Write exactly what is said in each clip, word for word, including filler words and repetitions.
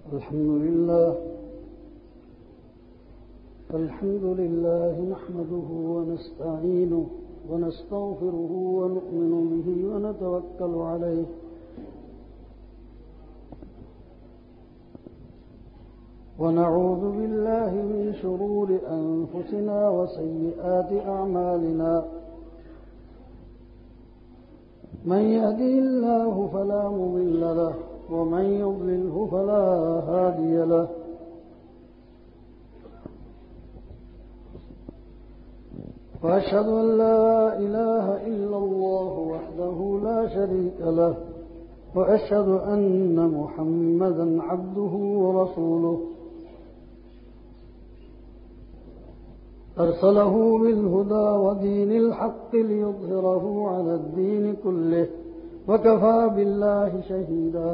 الحمد لله الحمد لله نحمده ونستعينه ونستغفره ونؤمن به ونتوكل عليه ونعوذ بالله من شرور أنفسنا وسيئات أعمالنا من يهدي الله فلا مضل له ومن يضلله فلا هادي له وأشهد أن لا إله إلا الله وحده لا شريك له وأشهد أن محمدا عبده ورسوله أرسله بالهدى ودين الحق ليظهره على الدين كله وكفى بالله شهيدا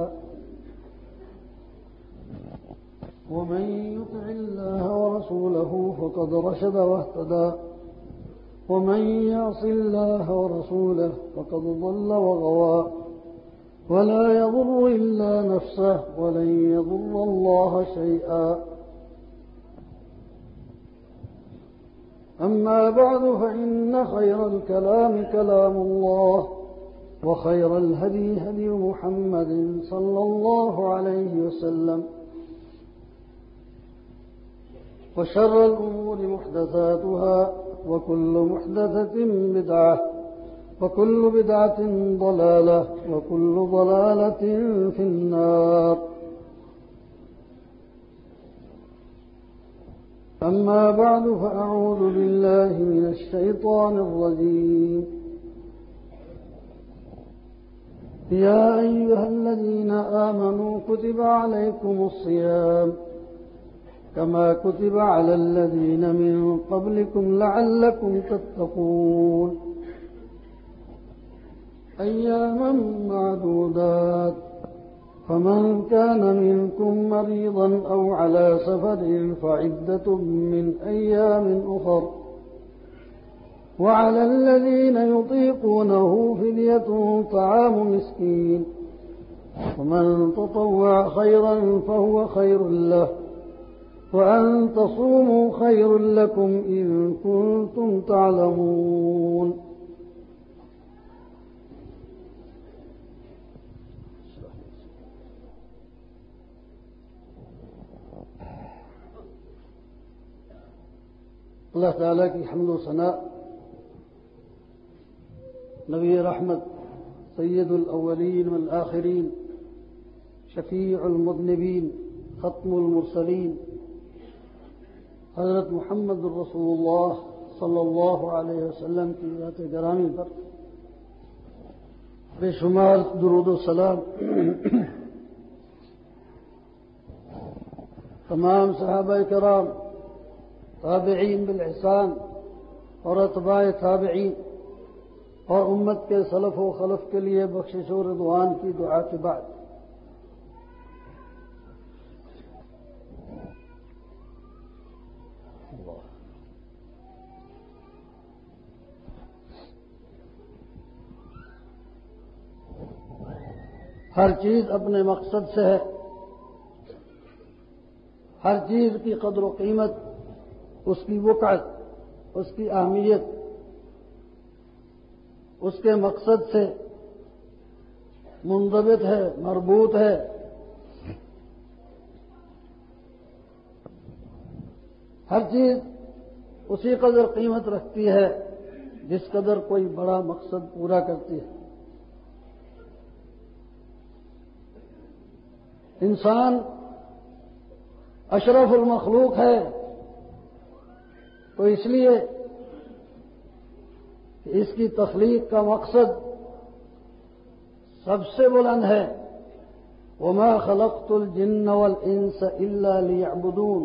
ومن يطع الله ورسوله فقد رشد واهتدى ومن يعص الله ورسوله فقد ضل وغوى ولا يضر إلا نفسه ولن يضر الله شيئا أما بعد فإن خير الكلام كلام الله وخير الهدي هدي محمد صلى الله عليه وسلم وشر الأمور محدثاتها وكل محدثة بدعة وكل بدعة ضلالة وكل ضلالة في النار. أما بعد فأعوذ بالله من الشيطان الرجيم. يا أيها الذين آمنوا كتب عليكم الصيام كما كتب على الذين من قبلكم لعلكم تتقون أياما معدودات فمن كان منكم مريضا أو على سفر فعدة من أيام أخر وعلى الذين يطيقونه فدية طعام مسكين ومن تطوع خيرا فهو خير له وأن تصوموا خير لكم إن كنتم تعلمون. اللہ تعالیٰ کی حمد و ثنا، نبی رحمت سید الاولین والآخرین شفیع المذنبین ختم المرسلین حضرت محمد الرسول اللہ صلی اللہ علیہ وسلم کی ذات گرامی پر بے شمار درود و سلام، تمام صحابہ کرام، تابعین بالاحسان اور اتباع تابعین اور امت کے سلف و خلف کے لیے بخشش و رضوان کی دعا کے بعد ہر چیز اپنے مقصد سے ہے، ہر چیز کی قدر و قیمت، اس کی وقعت، اس کی اہمیت اس کے مقصد سے منضبط ہے، مربوط ہے۔ ہر چیز اسی قدر قیمت رکھتی ہے جس قدر کوئی بڑا مقصد پورا کرتی ہے۔ انسان اشرف المخلوق ہے تو اس لیے کہ اس کی تخلیق کا مقصد سب سے بلند ہے۔ وما خلقت الجن والانس الا ليعبدون۔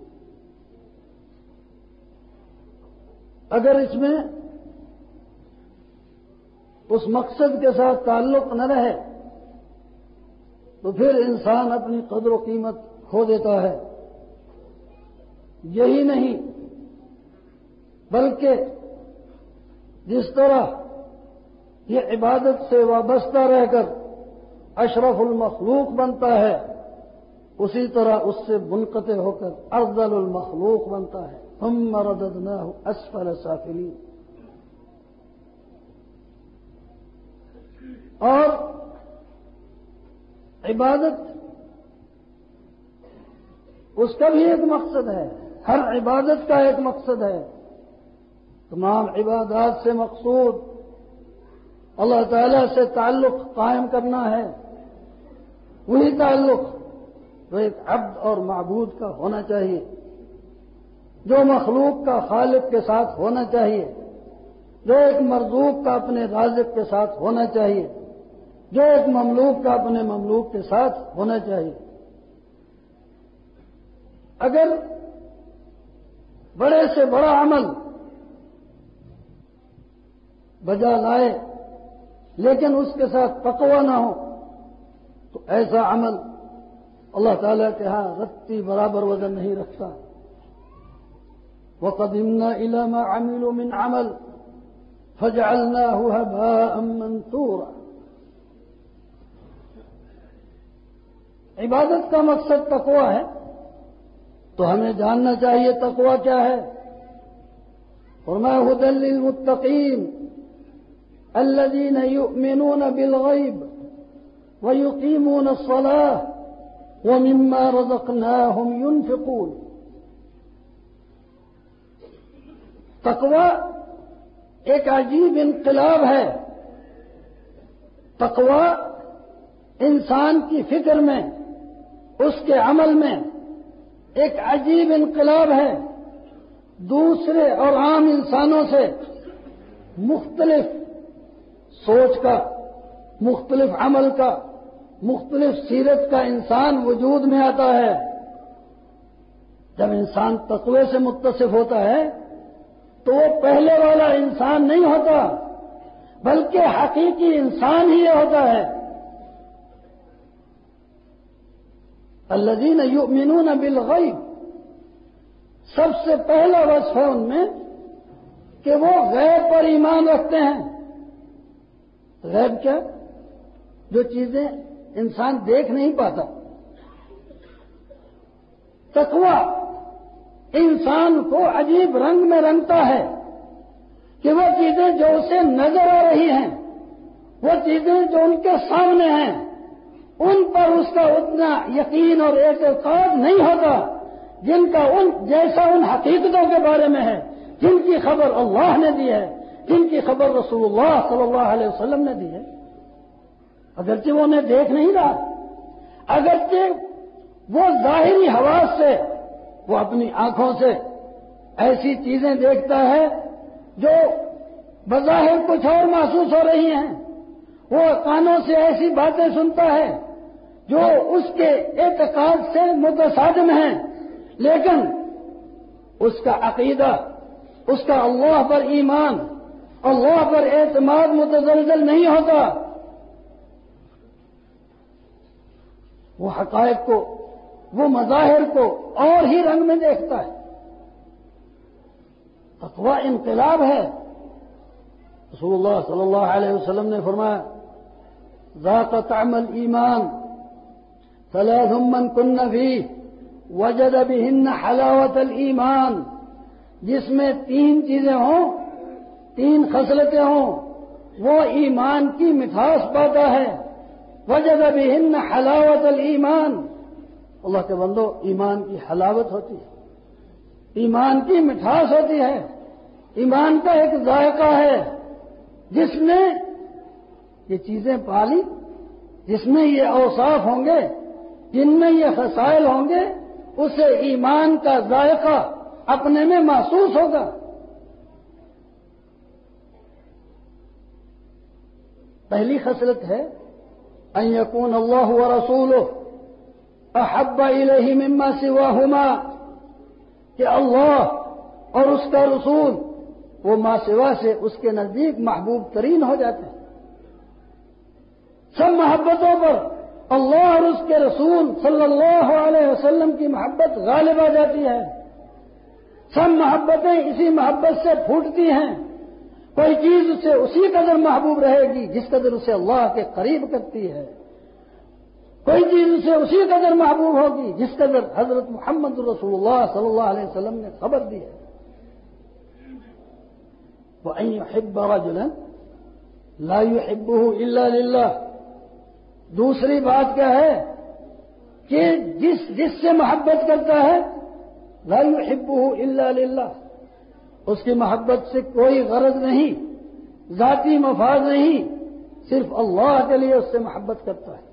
اگر اس میں اس مقصد کے ساتھ تعلق نہ رہے تو پھر انسان اپنی قدر و قیمت کھو دیتا ہے۔ یہی نہیں بلکہ جس طرح یہ عبادت سے وابستہ رہ کر اشرف المخلوق بنتا ہے، اسی طرح اس سے منقطع ہو کر افضل المخلوق بنتا ہے. ثم رددناه اسفل سافلین. اور عبادت اس کا بھی ایک مقصد ہے. ہر عبادت کا ایک مقصد ہے. تمام عبادات سے مقصود اللہ تعالی سے تعلق قائم کرنا ہے. وہی تعلق جو ایک عبد اور معبود کا ہونا چاہیے، جو مخلوق کا خالق کے ساتھ ہونا چاہیے، جو ایک مرزوق کا اپنے رازق کے ساتھ ہونا چاہیے، جو ایک مملوک کا اپنے مملوک کے ساتھ ہونا چاہیے. اگر بڑے سے بڑا عمل بجا لائے لیکن اس کے ساتھ تقوی نہ ہو تو ایسا عمل اللہ تعالیٰ کے ہاں رتی برابر وزن نہیں رکھتا. وَقَدِمْنَا إِلَى مَا عَمِلُوا مِنْ عَمَلٍ فَجَعَلْنَاهُ هَبَاءً مَنْثُورًا. عبادت کا مقصد تقوی ہے تو ہمیں جاننا چاہیے تقوی کیا ہے. فرمایا هُدًى لِّلْمُتَّقِينَ الَّذِينَ يُؤْمِنُونَ بِالْغَيْبِ وَيُقِيمُونَ الصَّلَاةَ وَمِمَّا رَزَقْنَاهُمْ يُنْفِقُونَ. تقوی ایک عجیب انقلاب ہے. تقوی انسان کی فکر میں، اس کے عمل میں ایک عجیب انقلاب ہے. دوسرے اور عام انسانوں سے مختلف سوچ کا، مختلف عمل کا، مختلف سیرت کا انسان وجود میں آتا ہے. جب انسان تقوی سے متصف ہوتا ہے تو وہ پہلے والا انسان نہیں ہوتا بلکہ حقیقی انسان ہی ہوتا ہے. الذین یؤمنون بالغیب، سب سے پہلا وصف ہے ان میں کہ وہ غیب پر ایمان رکھتے ہیں. غیب کیا؟ جو چیزیں انسان دیکھ نہیں پاتا. تقوی انسان کو عجیب رنگ میں رنگتا ہے کہ وہ چیزیں جو اسے نظر آ رہی ہیں، وہ چیزیں جو ان کے سامنے ہیں، ان پر اس کا اتنا یقین اور اعتقاد نہیں ہوتا جن کا ان جیسا ان حقیقتوں کے بارے میں ہے جن کی خبر اللہ نے دی ہے، جن کی خبر رسول اللہ صلی اللہ علیہ وسلم نے دی ہے. اگرچہ وہ انہیں دیکھ نہیں رہا، اگرچہ وہ ظاہری حواس سے، وہ اپنی آنکھوں سے ایسی چیزیں دیکھتا ہے جو بظاہر کچھ اور محسوس ہو رہی ہیں، وہ کانوں سے ایسی باتیں سنتا ہے جو اس کے اعتقاد سے متصادم ہیں، لیکن اس کا عقیدہ، اس کا اللہ پر ایمان، اللہ پر اعتماد متزلزل نہیں ہوتا. وہ حقائق کو، وہ مظاہر کو اور ہی رنگ میں دیکھتا ہے. تقوی انقلاب ہے. رسول اللہ صلی اللہ علیہ وسلم نے فرمایا ذاق طعم الایمان ثلاث من کن فیہ وجد بہن حلاوت الایمان. جس میں تین چیزیں ہوں، تین خصلتیں ہوں، وہ ایمان کی مٹھاس پاتا ہے. وجد بہن حلاوت الایمان. اللہ کے بندو، ایمان کی حلاوت ہوتی ہے، ایمان کی مٹھاس ہوتی ہے، ایمان کا ایک ذائقہ ہے. جس نے یہ چیزیں پالی، جس میں یہ اوصاف ہوں گے، جن میں یہ خصائل ہوں گے، اسے ایمان کا ذائقہ اپنے میں محسوس ہوگا. پہلی خصلت ہے ان یکون اللہ ورسولہ احب الیہ مما سواہما، کہ اللہ اور اس کا رسول وہ ما سوا سے اس کے نزدیک محبوب ترین ہو جاتے ہیں. سب محبتوں پر اللہ اور اس کے رسول صلی اللہ علیہ وسلم کی محبت غالب آ جاتی ہے. سب محبتیں اسی محبت سے پھوٹتی ہیں. کوئی چیز اسے اسی قدر محبوب رہے گی جس قدر اسے اللہ کے قریب کرتی ہے. کوئی چیز اسے اسی قدر محبوب ہوگی جس قدر حضرت محمد رسول اللہ صلی اللہ علیہ وسلم نے خبر دی ہے. وَأَن يُحِبَّ رَجُلًا لَا يُحِبُّهُ إِلَّا لِلَّهِ. دوسری بات کیا ہے کہ جس جس سے محبت کرتا ہے لا يحبه إلا لله، اس کی محبت سے کوئی غرض نہیں، ذاتی مفاد نہیں، صرف اللہ کے لیے اس سے محبت کرتا ہے.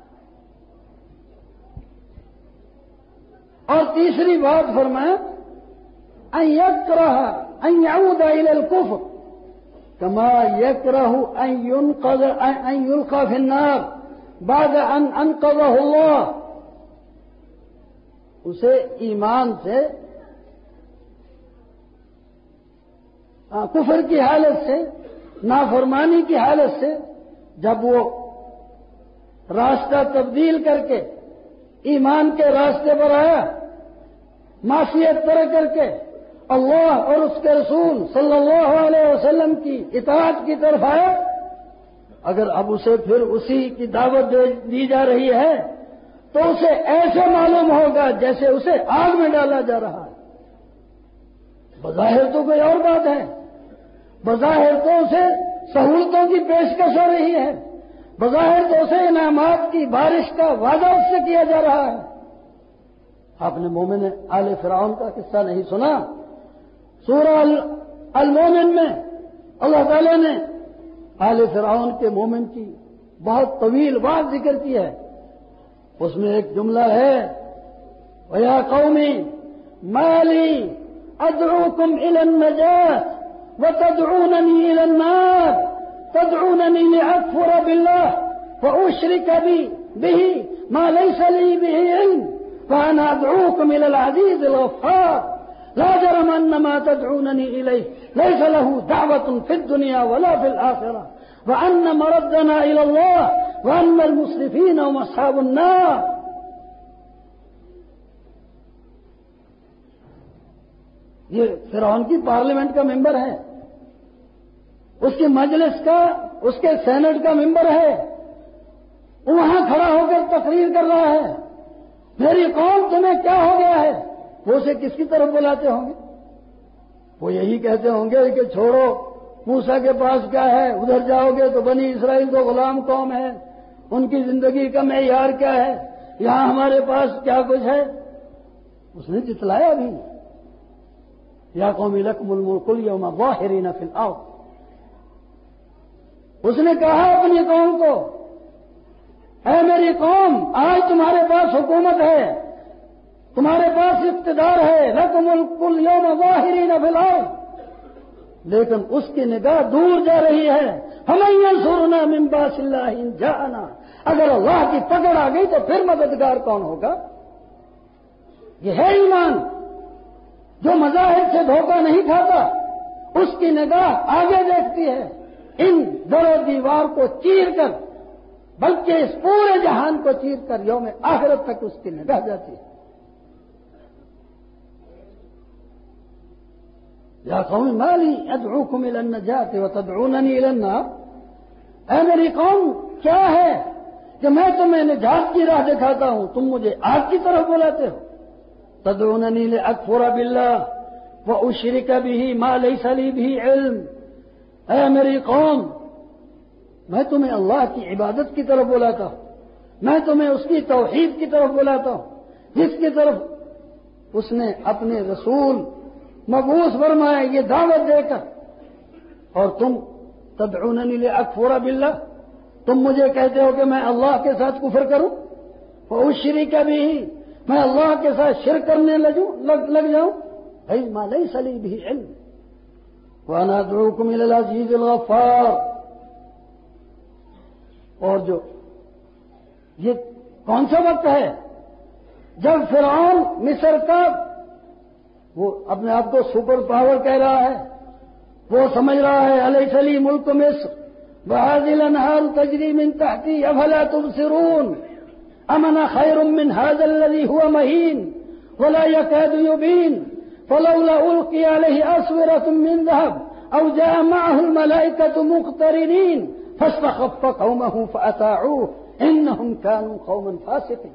اور تیسری بات فرمایا ان يكره ان يعود الى الكفر كما يكره ان ينقذ ان يلقى في النار بعد ان انقذه الله. اسے ایمان سے کفر کی حالت سے، نافرمانی کی حالت سے جب وہ راستہ تبدیل کر کے ایمان کے راستے پر آیا، معصیت ترک کر کے اللہ اور اس کے رسول صلی اللہ علیہ وسلم کی اطاعت کی طرف آیا، اگر اب اسے پھر اسی کی دعوت دی جا رہی ہے تو اسے ایسے معلوم ہوگا جیسے اسے آگ میں ڈالا جا رہا ہے. بظاہر تو کوئی اور بات ہے، بظاہر تو اسے سہولتوں کی پیشکش ہو رہی ہے، بظاہر تو اسے انعامات کی بارش کا وعدہ اس سے کیا جا رہا ہے. آپ نے مومن آل فرعون کا قصہ نہیں سنا؟ سورہ المومن میں اللہ تعالی نے آل فرعون کے مومن کی بہت طویل بات ذکر کی ہے. اس میں ایک جملہ ہے وَيَا قَوْمِ مَا لِي أَدْعُوكُمْ إِلَى النَّجَاةِ وَتَدْعُونَنِي إِلَى النَّارِ تَدْعُونَنِي لِأَكْفُرَ بِاللَّهِ وَأُشْرِكَ بِهِ مَا لَيْسَ لِي بِهِ عِلْمٌ وَأَنَا أَدْعُوكُمْ إِلَى الْعَزِيزِ الْغَفَّارِ لَا جَرَمَ أَنَّ مَا تَدْعُونَنِي إِلَيْهِ لَيْسَ لَهُ دَعْوَةٌ فِي الدُّنْيَا وَلَا فِي الْآخِرَةِ وَأَنَّ مَرَدَّنَا إِلَى اللَّهِ وَأَنَّ الْمُسْرِفِينَ هُمْ أَصْحَابُ النَّارِ. یہ فرعون کی پارلیمنٹ کا ممبر ہے، اس کی مجلس کا، اس کے سینٹ کا ممبر ہے، وہاں کھڑا ہو کر تقریر کر رہا ہے میری قوم تمہیں کیا ہو گیا ہے. وہ اسے کس کی طرف بلاتے ہوں گے؟ وہ یہی کہتے ہوں گے کہ چھوڑو موسیٰ کے پاس کیا ہے، ادھر جاؤ گے تو بنی اسرائیل تو غلام قوم ہے، ان کی زندگی کا معیار کیا ہے، یہاں ہمارے پاس کیا کچھ ہے. اس نے جتلایا بھی یا قوم لکم الملک اليوم ظاہرین فی الارض. اس نے کہا اپنی قوم کو اے میری قوم آج تمہارے پاس حکومت ہے، تمہارے پاس اقتدار ہے، لکم الملک اليوم ظاہرین فی الارض، لیکن اس کی نگاہ دور جا رہی ہے. ہمیں ینصرنا من باس اللہ ان جاءنا، اگر اللہ کی پکڑ آ گئی تو پھر مددگار کون ہوگا؟ یہ ہے ایمان جو مظاہر سے دھوکہ نہیں کھاتا، اس کی نگاہ آگے دیکھتی ہے، ان در و دیوار کو چیر کر، بلکہ اس پورے جہان کو چیر کر یوم آخرت تک اس کی نگاہ جاتی ہے. یا قوم ما لی ادعوکم الی النجاۃ وتدعوننی الی النار. اے میری قوم کیا ہے کہ میں تمہیں نجات کی راہ دکھاتا ہوں، تم مجھے آگ کی طرف بلاتے ہو. تدعوننی لاکفر باللہ واشرک بہ ما لیس لی بہ علم. اے میری قوم میں تمہیں اللہ کی عبادت کی طرف بلاتا ہوں، میں تمہیں اس کی توحید کی طرف بلاتا ہوں جس کی طرف اس نے اپنے رسول مبعوث فرمائے یہ دعوت دے کر. اور تم تدعوننی لاکفر باللہ، تم مجھے کہتے ہو کہ میں اللہ کے ساتھ کفر کروں، واشرک بہ میں اللہ کے ساتھ شرک کرنے لگوں لگ جاؤں. بھائی ما لیس لی بہ علم وانا ادعوکم الی العزیز الغفار. اور جو یہ کون سا وقت ہے جب فرعون مصر کا وہ اپنے آپ کو سپر پاور کہہ رہا ہے، وہ سمجھ رہا ہے الیس لی ملک مصر وہذه الانہار تجری من تحتی افلا تبصرون ام انا خیر من هذا الذي هو مہین ولا يكاد يبین فلولا القی علیہ اسورة من ذهب او جاء معه الملائکة مقترنین فاستخف قومه فأطاعوه انہم کانوا قوما فاسقین۔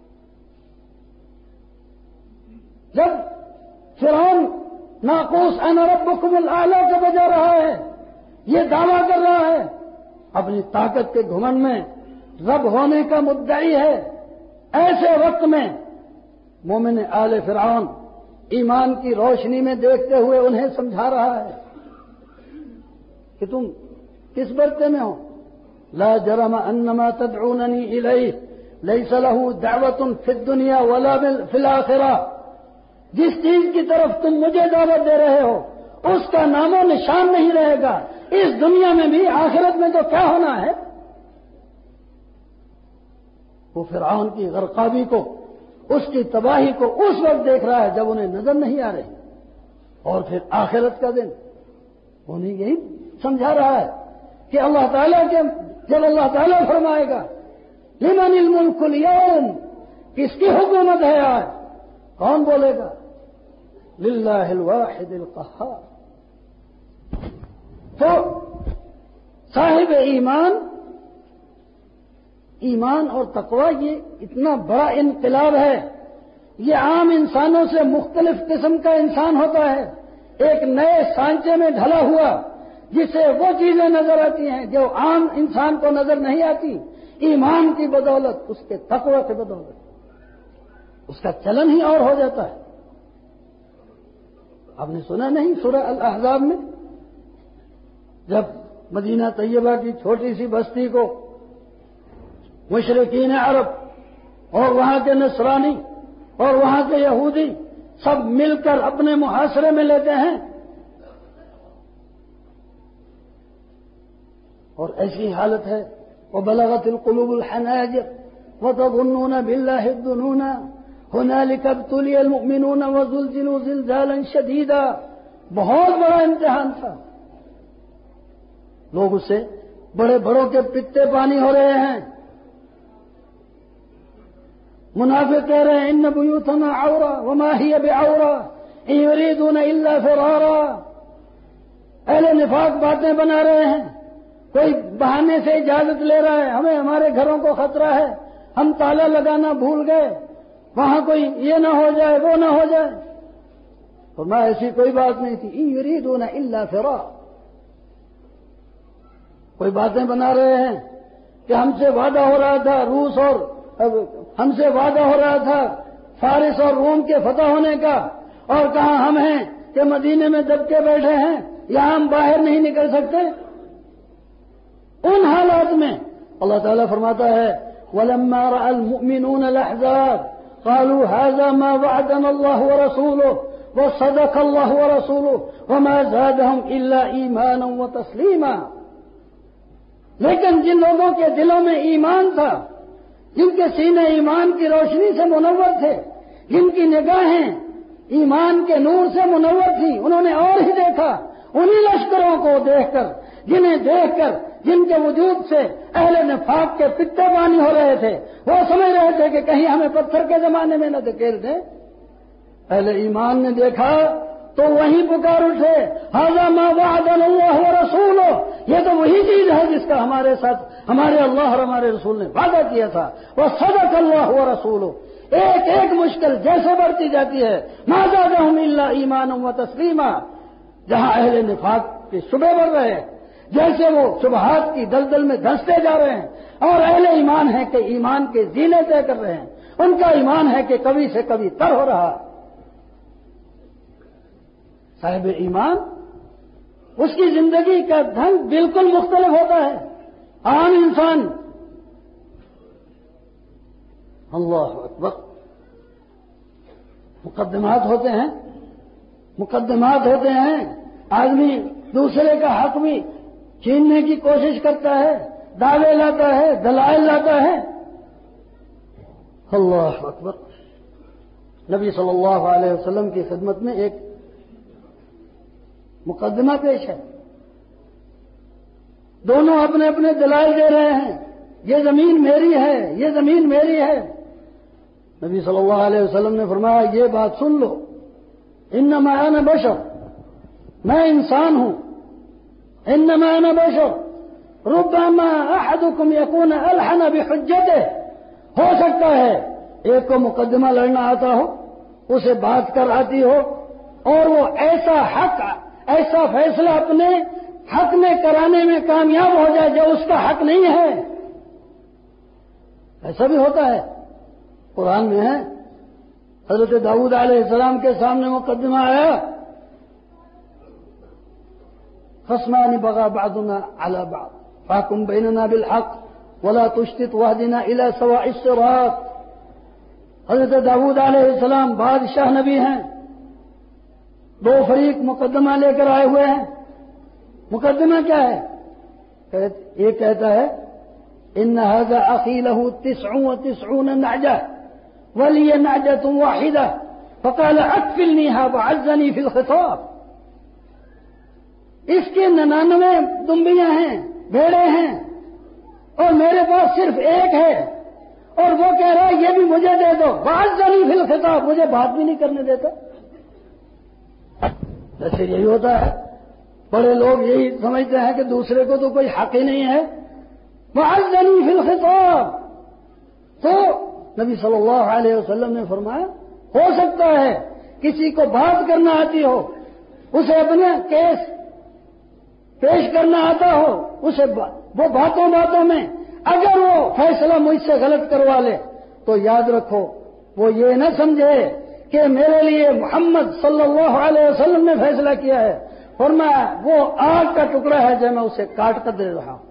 جب فرعون ناقوس انا ربکم الاعلی کا بجا رہا ہے، یہ دعویٰ کر رہا ہے، اپنی طاقت کے گھمنڈ میں رب ہونے کا مدعی ہے، ایسے وقت میں مومن آل فرعون ایمان کی روشنی میں دیکھتے ہوئے انہیں سمجھا رہا ہے کہ تم کس برتے میں ہو؟ لا جرم انما تدعوننی الیہ لیس له دعوت فی الدنیا ولا فی الآخرہ، جس چیز کی طرف تم مجھے دعوت دے رہے ہو اس کا نام و نشان نہیں رہے گا اس دنیا میں بھی، آخرت میں تو کیا ہونا ہے۔ وہ فرعون کی غرقابی کو، اس کی تباہی کو اس وقت دیکھ رہا ہے جب انہیں نظر نہیں آ رہی، اور پھر آخرت کا دن انہیں یہی سمجھا رہا ہے کہ اللہ تعالیٰ کے جب اللہ تعالیٰ فرمائے گا لمن الملک اليوم، کس کی حکومت ہے آج، کون بولے گا؟ للہ الواحد القہار۔ تو صاحب ایمان ایمان اور تقوی یہ اتنا بڑا انقلاب ہے، یہ عام انسانوں سے مختلف قسم کا انسان ہوتا ہے، ایک نئے سانچے میں ڈھلا ہوا جسے وہ چیزیں نظر آتی ہیں جو عام انسان کو نظر نہیں آتی، ایمان کی بدولت، اس کے تقوی کی بدولت اس کا چلن ہی اور ہو جاتا ہے۔ آپ نے سنا نہیں سورہ الاحزاب میں جب مدینہ طیبہ کی چھوٹی سی بستی کو مشرکین عرب اور وہاں کے نصرانی اور وہاں کے یہودی سب مل کر اپنے محاصرے میں لیتے ہیں، اور ایسی حالت ہے وَبَلَغَتِ الْقُلُوبُ الْحَنَاجِرَ وَتَظُنُّونَ بِاللَّهِ الظُّنُونَ هُنَالِكَ ابْتُلِيَ الْمُؤْمِنُونَ وَزُلْزِلُوا زِلْزَالًا شَدِيدًا۔ بہت بڑا امتحان تھا، لوگ اس سے بڑے بڑوں کے پتے پانی ہو رہے ہیں، منافق کہہ رہے ہیں ان بیوتنا عورہ وما ہی بعورہ ان یریدون الا فرارا، اہل نفاق باتیں بنا رہے ہیں، کوئی بہانے سے اجازت لے رہا ہے، ہمیں ہمارے گھروں کو خطرہ ہے، ہم تالا لگانا بھول گئے، وہاں کوئی یہ نہ ہو جائے وہ نہ ہو جائے، فرمایا ایسی کوئی بات نہیں تھی، ان یریدون الا فرارا، کوئی باتیں بنا رہے ہیں کہ ہم سے وعدہ ہو رہا تھا روس اور ہم سے وعدہ ہو رہا تھا فارس اور روم کے فتح ہونے کا، اور کہاں ہم ہیں کہ مدینے میں دب کے بیٹھے ہیں، یہاں ہم باہر نہیں نکل سکتے۔ ان حالات میں اللہ تعالیٰ فرماتا ہے وَلَمَّا رَأَى الْمُؤْمِنُونَ الْأَحْزَابَ قَالُوا هَذَا مَا وَعَدَنَا اللَّهُ وَرَسُولُهُ وَصَدَقَ اللَّهُ وَرَسُولُهُ وَمَا زَادَهُمْ إِلَّا إِيمَانًا وَتَسْلِيمًا۔ لیکن جن لوگوں کے دلوں میں ایمان تھا، جن کے سینے ایمان کی روشنی سے منور تھے، جن کی نگاہیں ایمان کے نور سے منور تھی، انہوں نے اور ہی دیکھا انہی لشکروں کو دیکھ کر جنہیں دیکھ کر جن کے وجود سے اہل نفاق کے پتے پانی ہو رہے تھے، وہ سمجھ رہے تھے کہ کہیں ہمیں پتھر کے زمانے میں نہ دھکیل دیں، اہل ایمان نے دیکھا تو وہیں پکار اٹھے ھذا ما وعدنا اللہ ورسولہ، یہ تو وہی چیز ہے جس کا ہمارے ساتھ ہمارے اللہ اور ہمارے رسول نے وعدہ کیا تھا، وصدق اللہ ورسولہ۔ ایک ایک مشکل جیسے بڑھتی جاتی ہے ما زادہم الا ایمانا وتسلیما، جہاں اہل نفاق کے شبہ بڑھ رہے ہیں، جیسے وہ شبہات کی دلدل میں دھنستے جا رہے ہیں، اور اہل ایمان ہے کہ ایمان کے زینے طے کر رہے ہیں، ان کا ایمان ہے کہ کبھی سے کبھی تر ہو رہا۔ صاحب ایمان اس کی زندگی کا ڈھنگ بالکل مختلف ہوتا ہے، عام انسان اللہ اکبر مقدمات ہوتے ہیں مقدمات ہوتے ہیں آدمی دوسرے کا حق بھی چھیننے کی کوشش کرتا ہے، دعوے لاتا ہے، دلائل لاتا ہے، اللہ اکبر۔ نبی صلی اللہ علیہ وسلم کی خدمت میں ایک مقدمہ پیش ہے، دونوں اپنے اپنے دلائل دے رہے ہیں، یہ زمین میری ہے، یہ زمین میری ہے۔ نبی صلی اللہ علیہ وسلم نے فرمایا یہ بات سن لو، انما انا بشر، میں انسان ہوں، انما انا بشر ربما احدكم يكون الحن بحجته، ہو سکتا ہے ایک کو مقدمہ لڑنا آتا ہو، اسے بات کر آتی ہو، اور وہ ایسا حق ایسا فیصلہ اپنے حق میں کرانے میں کامیاب ہو جائے جو اس کا حق نہیں ہے۔ ایسا بھی ہوتا ہے، قرآن میں ہے۔ حضرت داؤد علیہ السلام کے سامنے مقدمہ آیا، خصمان بغى بعضنا على بعض فاحكم بيننا بالحق ولا تشتت واهدنا الى سواء الصراط۔ حضرت داؤد علیہ السلام بادشاہ نبی ہیں، دو فریق مقدمہ لے کر آئے ہوئے ہیں۔ مقدمہ کیا ہے؟ ایک کہتا ہے ان هذا اخي له تسع وتسعون نعجة ولي نعجة واحدة فقال اكفلنيها وعزني في الخطاب۔ اس کے ننانوے دمبیاں ہیں، بھیڑے ہیں، اور میرے پاس صرف ایک ہے، اور وہ کہہ رہا ہے یہ بھی مجھے دے دو، وعزني في الخطاب، مجھے بات بھی نہیں کرنے دیتا۔ ایسے یہی ہوتا ہے، بڑے لوگ یہی سمجھتے ہیں کہ دوسرے کو تو کوئی حق ہی نہیں ہے۔ وعزني في الخطاب، تو نبی صلی اللہ علیہ وسلم نے فرمایا ہو سکتا ہے کسی کو بات کرنا آتی ہو، اسے اپنے کیس پیش کرنا آتا ہو، اسے وہ باتوں باتوں میں اگر وہ فیصلہ مجھ سے غلط کروا لے تو یاد رکھو وہ یہ نہ سمجھے کہ میرے لیے محمد صلی اللہ علیہ وسلم نے فیصلہ کیا ہے، فرمایا وہ آگ کا ٹکڑا ہے جو میں اسے کاٹ کر دے رہا ہوں۔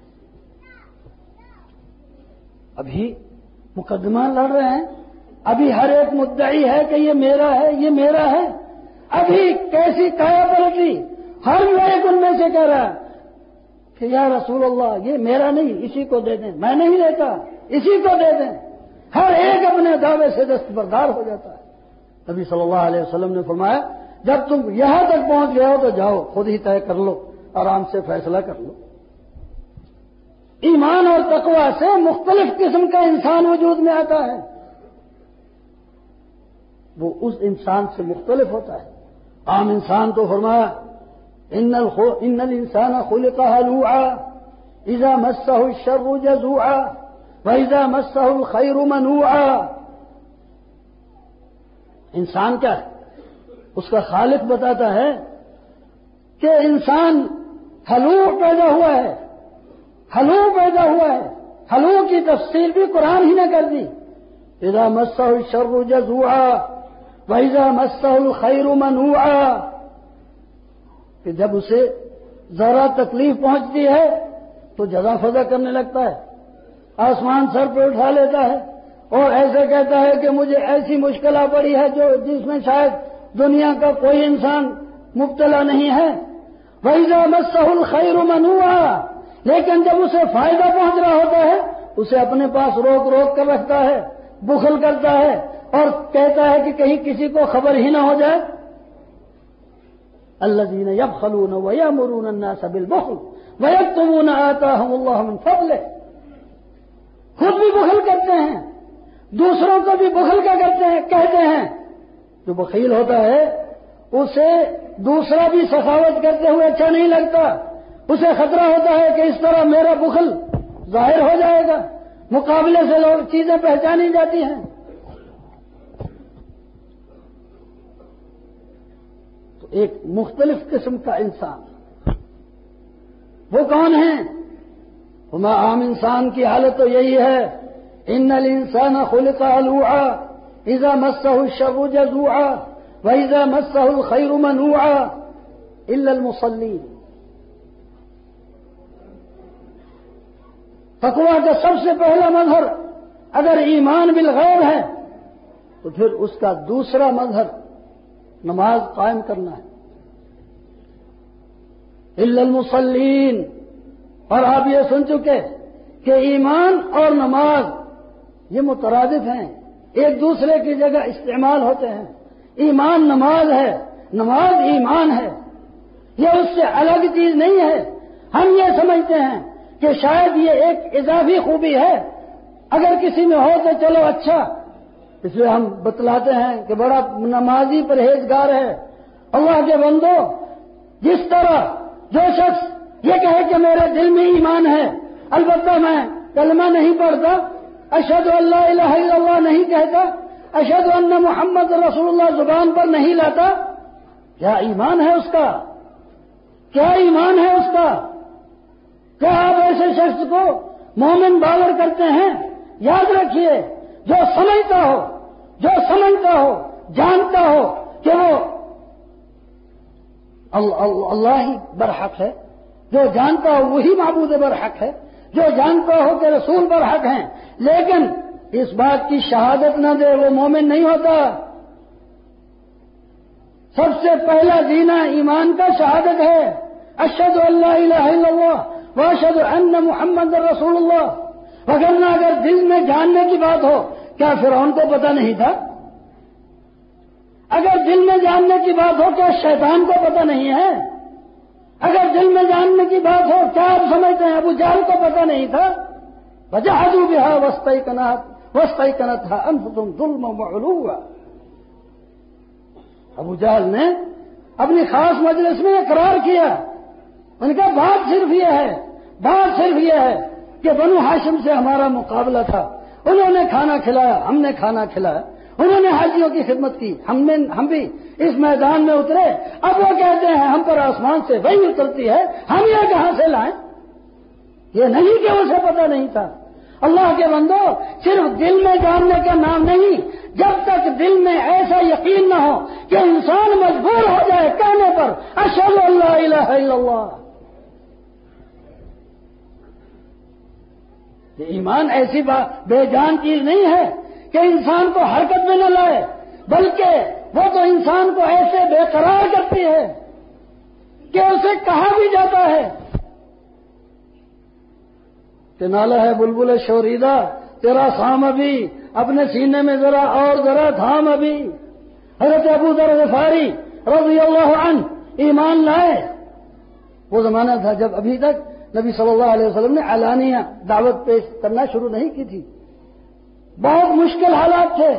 ابھی مقدمہ لڑ رہے ہیں، ابھی ہر ایک مدعی ہے کہ یہ میرا ہے، یہ میرا ہے۔ ابھی کیسی کایا پلٹی، ہر ایک ان میں سے کہہ رہا ہے کہ یا رسول اللہ یہ میرا نہیں، اسی کو دے دیں، میں نہیں لیتا، اسی کو دے دیں۔ ہر ایک اپنے دعوے سے دستبردار ہو جاتا ہے۔ نبی صلی اللہ علیہ وسلم نے فرمایا جب تم یہاں تک پہنچ گئے ہو تو جاؤ خود ہی طے کر لو، آرام سے فیصلہ کر لو۔ ایمان اور تقوی سے مختلف قسم کا انسان وجود میں آتا ہے، وہ اس انسان سے مختلف ہوتا ہے۔ عام انسان تو فرمایا ان ان الانسان خلق هلوعا اذا مسه الشر جزوعا واذا مسه الخير منوعا۔ انسان کیا ہے؟ اس کا خالق بتاتا ہے کہ انسان ہلوع پیدا ہوا ہے، ہلوع پیدا ہوا ہے۔ ہلوع کی تفصیل بھی قرآن ہی نے کر دی، اذا مسه الشر جزوعا واذا مسه الخير منوعا، کہ جب اسے ذرا تکلیف پہنچتی ہے تو جزا فضا کرنے لگتا ہے، آسمان سر پہ اٹھا لیتا ہے اور ایسے کہتا ہے کہ مجھے ایسی مشکل آ پڑی ہے جو جس میں شاید دنیا کا کوئی انسان مبتلا نہیں ہے۔ وَإِذَا مَسَّهُ الْخَيْرُ مَنُوعًا، لیکن جب اسے فائدہ پہنچ رہا ہوتا ہے اسے اپنے پاس روک روک کر رکھتا ہے، بخل کرتا ہے اور کہتا ہے کہ کہیں کسی کو خبر ہی نہ ہو جائے۔ الذين يبخلون ويأمرون الناس بالبخل ويكتمون آتاهم الله من فضله، خود بھی بخل کرتے ہیں، دوسروں کو بھی بخل کا کرتے ہیں، کہتے ہیں۔ جو بخیل ہوتا ہے اسے دوسرا بھی سخاوت کرتے ہوئے اچھا نہیں لگتا، اسے خطرہ ہوتا ہے کہ اس طرح میرا بخل ظاہر ہو جائے گا، مقابلے سے لوگ چیزیں پہچانی جاتی ہیں۔ ایک مختلف قسم کا انسان وہ کون ہے؟ ہمارا عام انسان کی حالت تو یہی ہے، ان الانسان خلق هلوعا اذا مسه الشر جزوعا واذا مسه الخير منوعا الا المصلين۔ تقویٰ کا سب سے پہلا مظہر اگر ایمان بالغیب ہے تو پھر اس کا دوسرا مظہر نماز قائم کرنا ہے۔ الا المصلین، اور آپ یہ سن چکے کہ ایمان اور نماز یہ مترادف ہیں، ایک دوسرے کی جگہ استعمال ہوتے ہیں۔ ایمان نماز ہے، نماز ایمان ہے، یہ اس سے الگ چیز نہیں ہے۔ ہم یہ سمجھتے ہیں کہ شاید یہ ایک اضافی خوبی ہے، اگر کسی میں ہو تو چلو اچھا، اس لیے ہم بتلاتے ہیں کہ بڑا نمازی پرہیزگار ہے۔ اللہ کے بندو، جس طرح جو شخص یہ کہے کہ میرے دل میں ایمان ہے البتہ میں کلمہ نہیں پڑھتا، اشہد ان لا الہ الا اللہ نہیں کہتا، اشہد ان محمد رسول اللہ زبان پر نہیں لاتا، کیا ایمان ہے اس کا؟ کیا ایمان ہے اس کا؟ کیا آپ ایسے شخص کو مومن باور کرتے ہیں؟ یاد رکھیے، جو سمجھتا ہو جو سمجھتا ہو جانتا ہو کہ وہ اللہ ہی برحق ہے، جو جانتا ہو وہی معبود برحق ہے، جو جانتا ہو کہ رسول برحق ہیں، لیکن اس بات کی شہادت نہ دے، وہ مومن نہیں ہوتا۔ سب سے پہلا دینا ایمان کا شہادت ہے، اشہد ان لا الہ الا اللہ واشہد ان محمد رسول اللہ۔ وگرنہ اگر دل میں جاننے کی بات ہو، کیا فرعون کو پتہ نہیں تھا؟ اگر دل میں جاننے کی بات ہو، کیا شیطان کو پتہ نہیں ہے؟ اگر دل میں جاننے کی بات ہو، کیا آپ سمجھتے ہیں ابو جہل کو پتہ نہیں تھا؟ وجحدوا بها واستيقنتها واستيقنتها انفسهم ظلما وعلوا۔ ابو جہل نے اپنی خاص مجلس میں اقرار کیا، ان کا بات صرف یہ ہے بات صرف یہ ہے کہ بنو ہاشم سے ہمارا مقابلہ تھا، انہوں نے کھانا کھلایا، ہم نے کھانا کھلایا، انہوں نے حاجیوں کی خدمت کی، ہم نے ہم بھی اس میدان میں اترے، اب وہ کہتے ہیں ہم پر آسمان سے وہی اترتی ہے، ہم یہ کہاں سے لائیں؟ یہ نہیں کہ اسے پتہ نہیں تھا۔ اللہ کے بندو، صرف دل میں جاننے کا نام نہیں، جب تک دل میں ایسا یقین نہ ہو کہ انسان مجبور ہو جائے کہنے پر اشہد ان لا الہ الا اللہ۔ یہ ایمان ایسی بے جان چیز نہیں ہے کہ انسان کو حرکت میں نہ لائے، بلکہ وہ تو انسان کو ایسے بے قرار کرتی ہے کہ اسے کہا بھی جاتا ہے کہ نالہ ہے بلبل شوریدہ تیرا خام ابھی، اپنے سینے میں ذرا اور ذرا تھام ابھی۔ حضرت ابو ذر غفاری رضی اللہ عنہ ایمان لائے۔ وہ زمانہ تھا جب ابھی تک نبی صلی اللہ علیہ وسلم نے علانیہ دعوت پیش کرنا شروع نہیں کی تھی، بہت مشکل حالات تھے،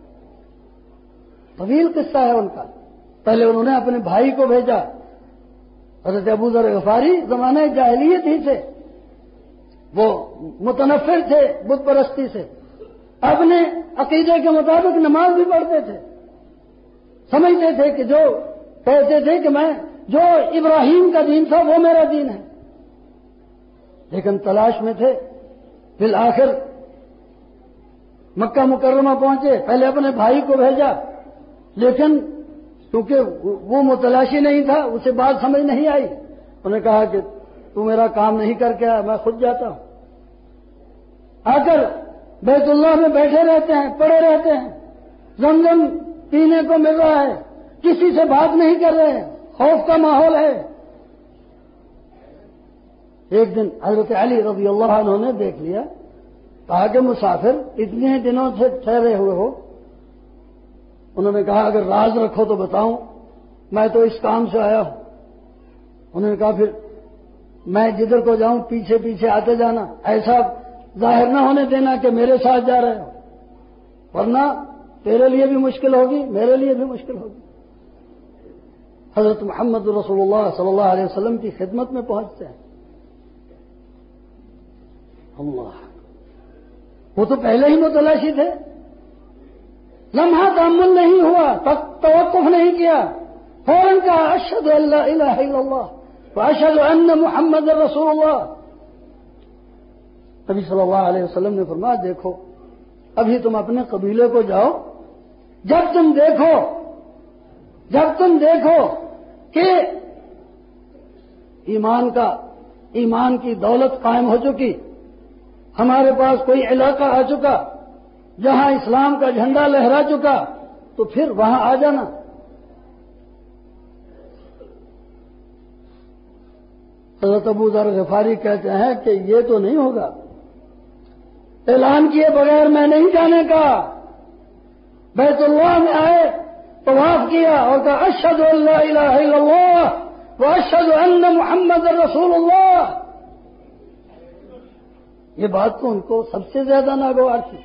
طویل قصہ ہے ان کا۔ پہلے انہوں نے اپنے بھائی کو بھیجا، حضرت ابو ذر غفاری زمانہ جاہلیت ہی سے، وہ متنفر تھے بت پرستی سے، اپنے عقیدے کے مطابق نماز بھی پڑھتے تھے، سمجھتے تھے کہ جو کہتے تھے کہ میں جو ابراہیم کا دین تھا وہ میرا دین ہے، لیکن تلاش میں تھے۔ بالآخر مکہ مکرمہ پہنچے، پہلے اپنے بھائی کو بھیجا، لیکن کیونکہ وہ متلاشی نہیں تھا، اسے بات سمجھ نہیں آئی، انہوں نے کہا کہ تو میرا کام نہیں کر کے آیا، میں خود جاتا ہوں۔ آ کر بیت اللہ میں بیٹھے رہتے ہیں، پڑے رہتے ہیں، زمزم پینے کو مل رہا ہے، کسی سے بات نہیں کر رہے ہیں، خوف کا ماحول ہے۔ ایک دن حضرت علی رضی اللہ عنہ نے دیکھ لیا، کہا کہ مسافر اتنے دنوں سے ٹھہرے ہوئے ہو، انہوں نے کہا اگر راز رکھو تو بتاؤں، میں تو اس کام سے آیا ہوں۔ انہوں نے کہا پھر میں جدھر کو جاؤں پیچھے پیچھے آتے جانا، ایسا ظاہر نہ ہونے دینا کہ میرے ساتھ جا رہے ہو، ورنہ تیرے لیے بھی مشکل ہوگی، میرے لیے بھی مشکل ہوگی۔ حضرت محمد رسول اللہ صلی اللہ علیہ وسلم کی خدمت میں پہنچتے ہیں، اللہ، وہ تو پہلے ہی متلاشی تھے، لمحہ تأمل نہیں ہوا، توقف نہیں کیا، فوراً کہا اشہد ان لا الہ الا اللہ واشہد ان محمد رسول اللہ۔ نبی صلی اللہ علیہ وسلم نے فرمایا دیکھو ابھی تم اپنے قبیلے کو جاؤ، جب تم دیکھو جب تم دیکھو کہ ایمان کا ایمان کی دولت قائم ہو چکی، ہمارے پاس کوئی علاقہ آ چکا جہاں اسلام کا جھنڈا لہرا چکا، تو پھر وہاں آ جانا۔ حضرت ابو ذر غفاری کہتے ہیں کہ یہ تو نہیں ہوگا، اعلان کیے بغیر میں نہیں جانے کا۔ بیت اللہ میں آئے، طواف کیا اور کہا اشہد ان لا الہ الا اللہ واشہد ان محمد رسول اللہ۔ یہ بات تو ان کو سب سے زیادہ ناگوار تھی۔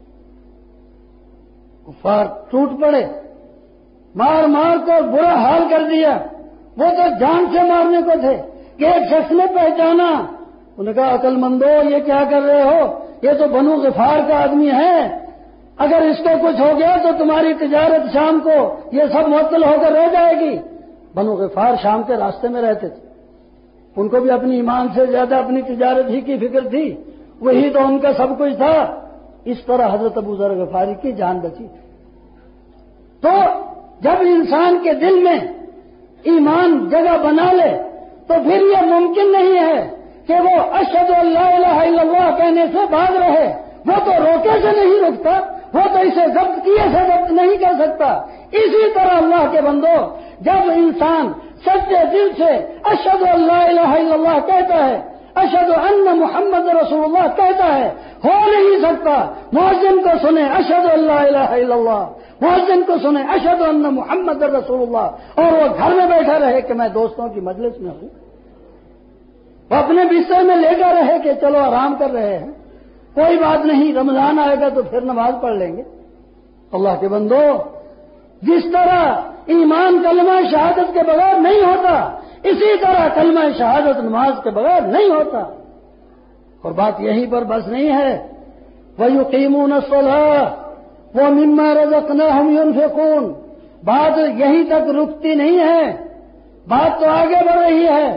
کفار ٹوٹ پڑے، مار مار کر برا حال کر دیا، وہ تو جان سے مارنے کو تھے، کہ ایک شخص نے پہچانا، انہوں نے کہا عقل مندو یہ کیا کر رہے ہو، یہ تو بنو غفار کا آدمی ہے، اگر اس کو کچھ ہو گیا تو تمہاری تجارت شام کو یہ سب معطل ہو کر رہ جائے گی۔ بنو غفار شام کے راستے میں رہتے تھے، ان کو بھی اپنی ایمان سے زیادہ اپنی تجارت ہی کی فکر تھی، وہی تو ان کا سب کچھ تھا۔ اس طرح حضرت ابو ذر غفاری کی جان بچی تھی۔ تو جب انسان کے دل میں ایمان جگہ بنا لے تو پھر یہ ممکن نہیں ہے کہ وہ اشہد ان لا الہ الا اللہ کہنے سے بھاگ رہے، وہ تو روکے سے نہیں رکتا، وہ تو اسے ضبط کیے سے ضبط نہیں کر سکتا۔ اسی طرح اللہ کے بندو، جب انسان سچے دل سے اشہد ان لا الہ الا اللہ کہتا ہے، اشہد ان محمد رسول اللہ کہتا ہے، ہو نہیں سکتا مؤذن کو سنے اشہد ان لا الہ الا اللہ، مؤذن کو سنے اشہد ان محمد رسول اللہ، اور وہ گھر میں بیٹھا رہے کہ میں دوستوں کی مجلس میں ہوں، وہ اپنے بستر میں لے کر رہے کہ چلو آرام کر رہے ہیں، کوئی بات نہیں، رمضان آئے گا تو پھر نماز پڑھ لیں گے۔ اللہ کے بندو، جس طرح ایمان کلمہ شہادت کے بغیر نہیں ہوتا، اسی طرح کلمہ شہادت نماز کے بغیر نہیں ہوتا۔ اور بات یہیں پر بس نہیں ہے، وَيُقِيمُونَ الصَّلَاةَ وَمِمَّا رَزَقْنَاهُمْ يُنْفِقُونَ، بات یہیں تک رکتی نہیں ہے، بات تو آگے بڑھ رہی ہے۔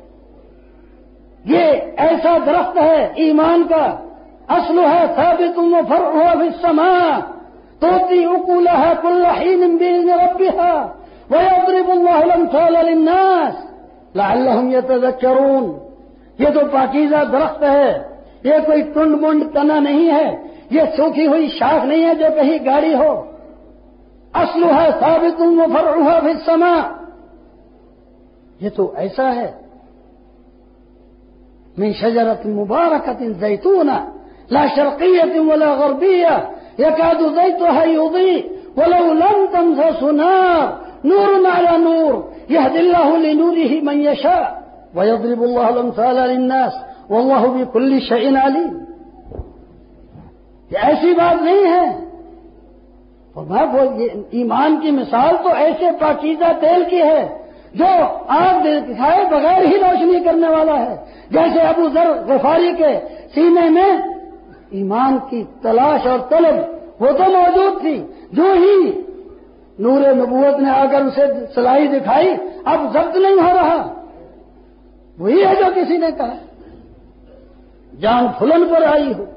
یہ ایسا درخت ہے ایمان کا، اصلها ثابت وفرعها في السماء تؤتي أكلها كل حين بإذن ربها ويضرب الله الأمثال للناس لعلهم يتذكرون۔ یہ تو پاکیزہ درخت ہے، یہ کوئی ٹنڈ منڈ تنا نہیں ہے، یہ سوکھی ہوئی شاخ نہیں ہے جو کہیں گاڑی ہو۔ اصلها ثابت وفرعها في السماء، یہ تو ایسا ہے، من شجرة مباركة زيتونة لا شرقية ولا غربية يكاد زيتها يضيء ولو لم تمسسه نار نور على نور يهدي الله لنوره من يشاء ويضرب الله الأمثال للناس والله بكل شيء عليم۔ یہ ایسی بات نہیں ہے، فرمایا ایمان کی مثال تو ایسے پاکیزہ تیل کی ہے جو آگ دکھائے بغیر ہی روشنی کرنے والا ہے۔ جیسے ابو ذر غفاری کے سینے میں ایمان کی تلاش اور طلب وہ تو موجود تھی، جو ہی نور نبوت نے آ کر اسے صلاحی دکھائی اب ضبط نہیں ہو رہا، وہی ہے جو کسی نے کہا جان پھلن پر آئی ہو،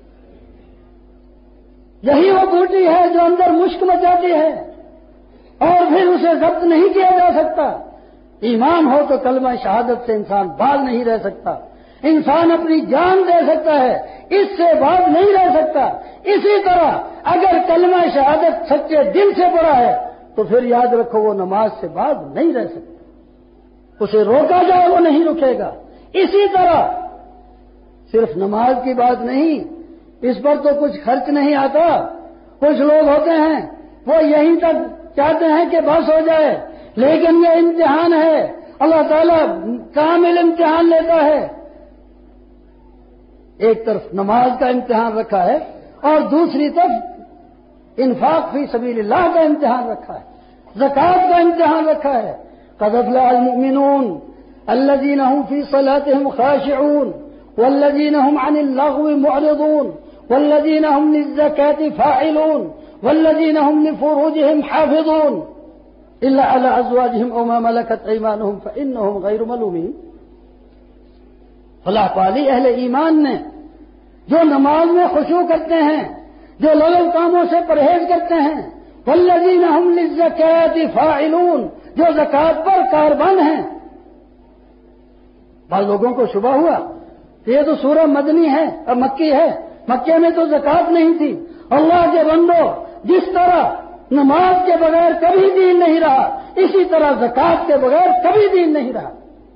یہی وہ بوٹی ہے جو اندر مشک مچاتی ہے اور پھر اسے ضبط نہیں کیا جا سکتا۔ ایمان ہو تو کلمہ شہادت سے انسان باز نہیں رہ سکتا، انسان اپنی جان دے سکتا ہے، اس سے باز نہیں رہ سکتا۔ اسی طرح اگر کلمہ شہادت سچے دل سے پڑا ہے تو پھر یاد رکھو وہ نماز سے باز نہیں رہ سکتا، اسے روکا جائے وہ نہیں رکے گا۔ اسی طرح صرف نماز کی بات نہیں، اس پر تو کچھ خرچ نہیں آتا۔ کچھ لوگ ہوتے ہیں وہ یہیں تک چاہتے ہیں کہ بس ہو جائے، لیکن یہ امتحان ہے، اللہ تعالیٰ کامل امتحان لیتا ہے۔ ایک طرف نماز کا امتحان رکھا ہے اور دوسری طرف انفاق فی سبیل اللہ کا امتحان رکھا ہے، زکوٰۃ کا امتحان رکھا ہے۔ قد افلح المؤمنون الذين هم في صلاتهم خاشعون والذين هم عن اللغو معرضون والذين هم للزكاة فاعلون والذين هم لفروجهم حافظون إلا على أزواجهم أو ما ملكت أيمانهم فإنهم غير ملومين۔ فلاح پالی اہل ایمان نے جو نماز میں خشوع کرتے ہیں، جو لغو کاموں سے پرہیز کرتے ہیں، والذین هم للزکاة فاعلون، جو زکوٰۃ پر کاربند ہیں۔ بعض لوگوں کو شبہ ہوا کہ یہ تو سورہ مدنی ہے اور مکی ہے، مکے میں تو زکوٰۃ نہیں تھی۔ اللہ کے بندو، جس طرح نماز کے بغیر کبھی دین نہیں رہا، اسی طرح زکوٰۃ کے بغیر کبھی دین نہیں رہا،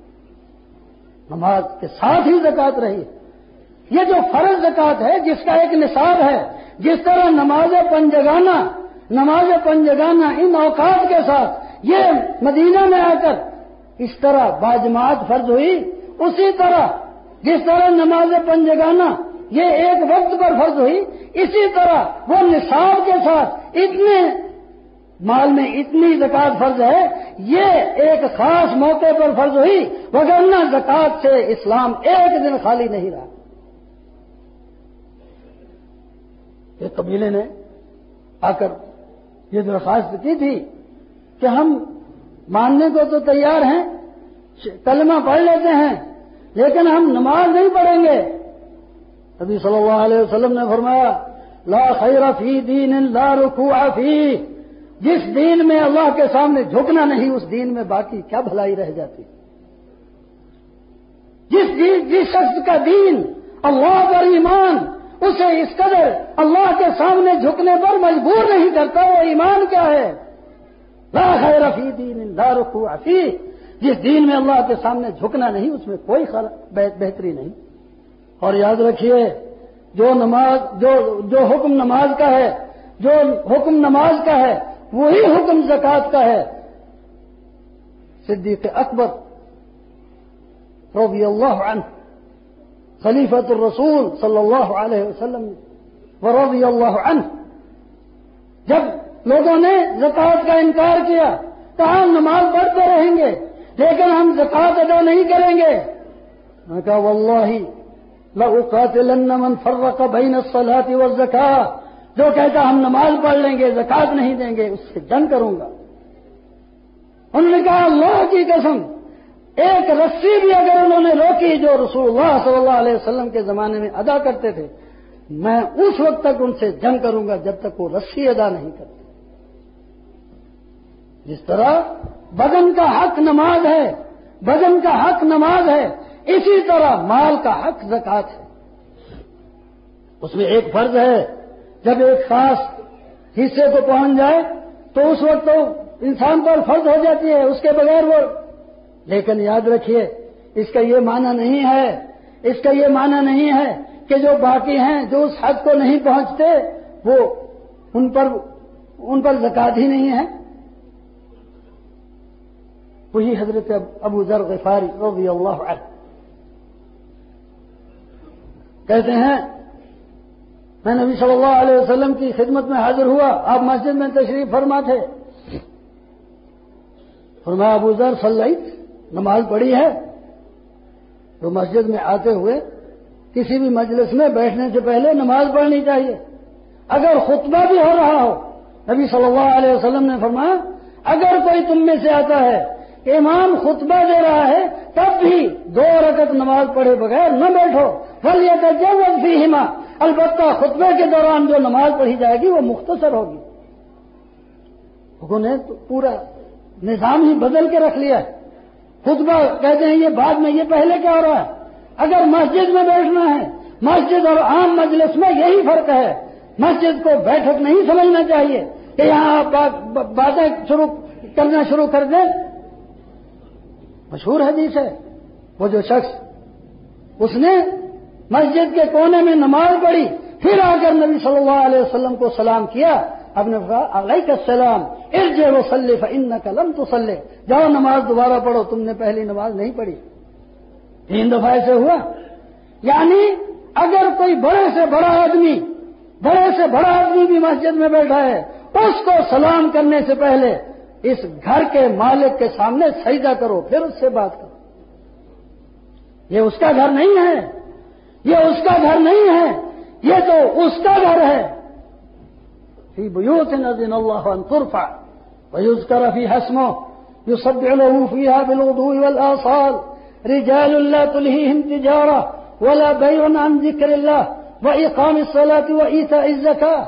نماز کے ساتھ ہی زکوٰۃ رہی۔ یہ جو فرض زکوٰۃ ہے جس کا ایک نصاب ہے، جس طرح نماز پنجگانہ نماز پنجگانہ ان اوقات کے ساتھ یہ مدینہ میں آ کر اس طرح باجماعت فرض ہوئی، اسی طرح جس طرح نماز پنجگانہ یہ ایک وقت پر فرض ہوئی، اسی طرح وہ نصاب کے ساتھ اتنے مال میں اتنی زکوٰۃ فرض ہے، یہ ایک خاص موقع پر فرض ہوئی، وگرنہ زکوٰۃ سے اسلام ایک دن خالی نہیں رہا۔ ایک قبیلے نے آ کر یہ درخواست کی تھی کہ ہم ماننے کو تو تیار ہیں، کلمہ پڑھ لیتے ہیں، لیکن ہم نماز نہیں پڑھیں گے۔ نبی صلی اللہ علیہ وسلم نے فرمایا لا خیر فی دین لا رکوع فیہ، جس دین میں اللہ کے سامنے جھکنا نہیں اس دین میں باقی کیا بھلائی رہ جاتی۔ جس دین جس شخص کا دین اللہ پر ایمان اسے اس قدر اللہ کے سامنے جھکنے پر مجبور نہیں کرتا، وہ ایمان کیا ہے؟ لا خیر فی دین لا رکوع فیہ، جس دین میں اللہ کے سامنے جھکنا نہیں اس میں کوئی بہتری نہیں۔ اور یاد رکھیے جو نماز جو جو حکم نماز کا ہے، جو حکم نماز کا ہے وہی حکم زکوٰۃ کا ہے۔ صدیق اکبر رضی اللہ عنہ خلیفۃ الرسول صلی اللہ علیہ وسلم ورضی اللہ عنہ، جب لوگوں نے زکوٰۃ کا انکار کیا، کہا نماز پڑھتے رہیں گے لیکن ہم زکوٰۃ ادا نہیں کریں گے، میں کہا واللہ لأقاتلن من فرق بین الصلاۃ والزکاۃ، جو کہتا ہم نماز پڑھ لیں گے زکوٰۃ نہیں دیں گے اس سے جنگ کروں گا۔ انہوں نے کہا اللہ کی قسم ایک رسی بھی اگر انہوں نے روکی جو رسول اللہ صلی اللہ علیہ وسلم کے زمانے میں ادا کرتے تھے، میں اس وقت تک ان سے جنگ کروں گا جب تک وہ رسی ادا نہیں کرتے۔ جس طرح بدن کا حق نماز ہے، بدن کا حق نماز ہے، اسی طرح مال کا حق زکوٰۃ ہے۔ اس میں ایک فرض ہے، جب ایک خاص حصے کو پہنچ جائے تو اس وقت تو انسان پر فرض ہو جاتی ہے، اس کے بغیر وہ، لیکن یاد رکھیے اس کا یہ معنی نہیں ہے اس کا یہ معنی نہیں ہے کہ جو باقی ہیں جو اس حد کو نہیں پہنچتے وہ ان پر ان پر زکوٰۃ ہی نہیں ہے۔ وہی حضرت ابو ذر غفاری رضی اللہ عنہ کہتے ہیں میں نبی صلی اللہ علیہ وسلم کی خدمت میں حاضر ہوا، آپ مسجد میں تشریف فرما تھے، فرمایا ابو ذر صلیت، نماز پڑھی ہے؟ تو مسجد میں آتے ہوئے کسی بھی مجلس میں بیٹھنے سے پہلے نماز پڑھنی چاہیے، اگر خطبہ بھی ہو رہا ہو۔ نبی صلی اللہ علیہ وسلم نے فرمایا اگر کوئی تم میں سے آتا ہے کہ امام خطبہ دے رہا ہے تب بھی دو رکعت نماز پڑھے بغیر نہ بیٹھو، فَلْيَتَجَوَّزْ فِيهِمَا، البتہ خطبے کے دوران جو نماز پڑھی جائے گی وہ مختصر ہوگی۔ لوگوں نے تو پورا نظام ہی بدل کے رکھ لیا ہے، خطبہ کہتے ہیں یہ بعد میں، یہ پہلے کیا ہو رہا ہے؟ اگر مسجد میں بیٹھنا ہے، مسجد اور عام مجلس میں یہی فرق ہے، مسجد کو بیٹھک نہیں سمجھنا چاہیے کہ یہاں آپ باتیں شروع کرنا شروع کر دیں۔ مشہور حدیث ہے، وہ جو شخص اس نے مسجد کے کونے میں نماز پڑھی پھر آ کر نبی صلی اللہ علیہ وسلم کو سلام کیا، اب نے کہا علیک السلام ارجع وصلی فانک لم تصلی، جاؤ نماز دوبارہ پڑھو، تم نے پہلی نماز نہیں پڑھی۔ تین دفعہ ایسے ہوا، یعنی اگر کوئی بڑے سے بڑا آدمی بڑے سے بڑا آدمی بھی مسجد میں بیٹھا ہے اس کو سلام کرنے سے پہلے اس گھر کے مالک کے سامنے سجدہ کرو، پھر اس سے بات کرو۔ یہ اس کا گھر نہیں ہے، یہ اس کا گھر نہیں ہے، یہ تو اس کا گھر ہے۔ فی بیوت اذن اللہ ان ترفع ویذکر فیہا اسمہ یسبح له فیہا بالغدو والآصال رجال لا تلہیہم تجارہ ولا بیع عن ذکر اللہ وإقام الصلاة وإیتاء الزکاة۔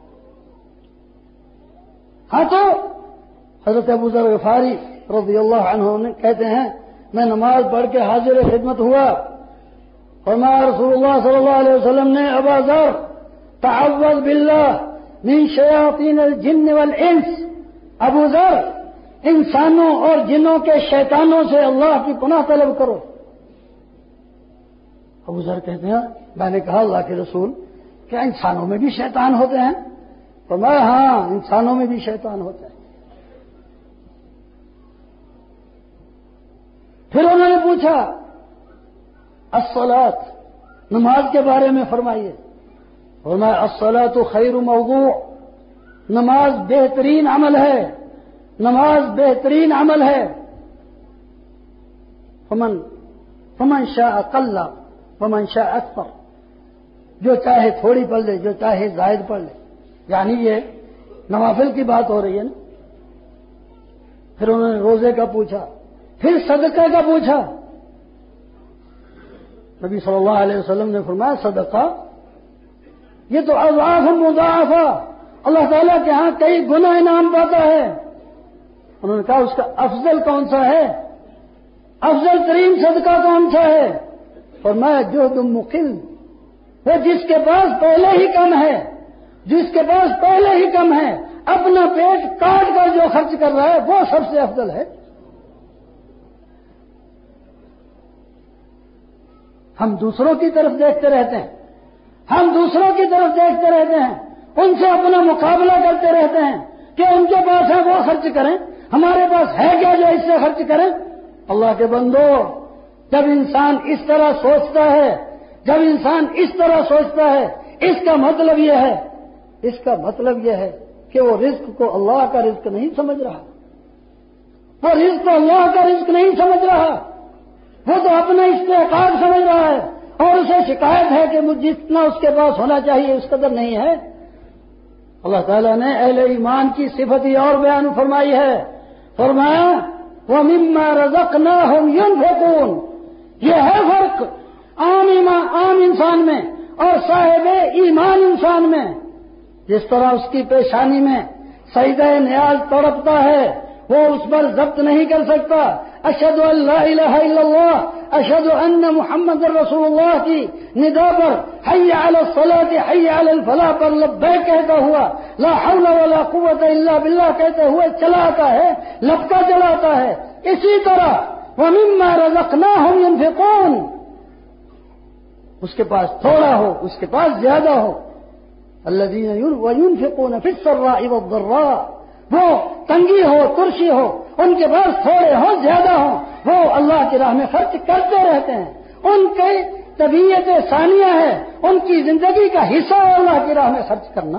ہاں تو حضرت ابو ذر غفاری رضی اللہ عنہ کہتے ہیں میں نماز پڑھ کے حاضر خدمت ہوا، فرمایا رسول اللہ صلی اللہ علیہ وسلم نے ابا ذر تعوذ باللہ من شیاطین الجن والانس، ابو ذر انسانوں اور جنوں کے شیطانوں سے اللہ کی پناہ طلب کرو۔ ابو ذر کہتے ہیں میں نے کہا اللہ کے رسول کیا انسانوں میں بھی شیطان ہوتے ہیں؟ فرمایا ہاں انسانوں میں بھی شیطان ہوتے ہیں۔ پھر انہوں نے پوچھا الصلاۃ، نماز کے بارے میں فرمائیے۔ فرمایا الصلاۃ خیر موضوع، نماز بہترین عمل ہے، نماز بہترین عمل ہے۔ فمن فمن شاء اقل ومن شاء اکثر، جو چاہے تھوڑی پڑھ لے، جو چاہے زائد پڑھ لے، یعنی یہ نوافل کی بات ہو رہی ہے نا۔ پھر انہوں نے روزے کا پوچھا، پھر صدقہ کا پوچھا۔ نبی صلی اللہ علیہ وسلم نے فرمایا صدقہ یہ تو اضعاف مضاعفہ، اللہ تعالیٰ کے ہاں کئی گنا انعام پاتا ہے۔ انہوں نے کہا اس کا افضل کون سا ہے، افضل ترین صدقہ کون سا ہے؟ فرمایا جہد مقل، وہ جس کے پاس پہلے ہی کم ہے، جس کے پاس پہلے ہی کم ہے، اپنا پیٹ کاٹ کر جو خرچ کر رہا ہے وہ سب سے افضل ہے۔ ہم دوسروں کی طرف دیکھتے رہتے ہیں، ہم دوسروں کی طرف دیکھتے رہتے ہیں، ان سے اپنا مقابلہ کرتے رہتے ہیں کہ ان کے پاس ہے وہ خرچ کریں، ہمارے پاس ہے کیا جو اس سے خرچ کریں۔ اللہ کے بندو، جب انسان اس طرح سوچتا ہے، جب انسان اس طرح سوچتا ہے، اس کا مطلب یہ ہے اس کا مطلب یہ ہے کہ وہ رزق کو اللہ کا رزق نہیں سمجھ رہا، وہ رزق کو اللہ کا رزق نہیں سمجھ رہا، وہ تو اپنا استحقاق سمجھ رہا ہے، اور اسے شکایت ہے کہ مجھے جتنا اس کے پاس ہونا چاہیے اس قدر نہیں ہے۔ اللہ تعالیٰ نے اہل ایمان کی صفت ہی اور بیان فرمائی ہے، فرمایا وَمِمَّا رَزَقْنَاهُمْ يُنْفِقُونَ۔ یہ ہے فرق عام ایمان عام انسان میں اور صاحب ایمان انسان میں۔ جس طرح اس کی پیشانی میں سجدہ نیاز تڑپتا ہے، وہ اس پر ضبط نہیں کر سکتا، اشہد ان لا الہ الا اللہ، اشہد ان محمد رسول اللہ کی ندا پر حی علی الصلاۃ حی علی الفلاح پر لبیک کہتا ہوا، لا حول ولا قوت الا باللہ کہتے ہوئے چلاتا ہے، لبکا چلاتا ہے، اسی طرح ومما رزقناہم ينفقون، اس کے پاس تھوڑا ہو، اس کے پاس زیادہ ہو، الذین وینفقون فی السراء والضراء، وہ تنگی ہو ترشی ہو، ان کے پاس تھوڑے ہو زیادہ ہو، وہ اللہ کی راہ میں خرچ کرتے رہتے ہیں، ان کی طبیعت ثانیہ ہے، ان کی زندگی کا حصہ ہے اللہ کی راہ میں خرچ کرنا۔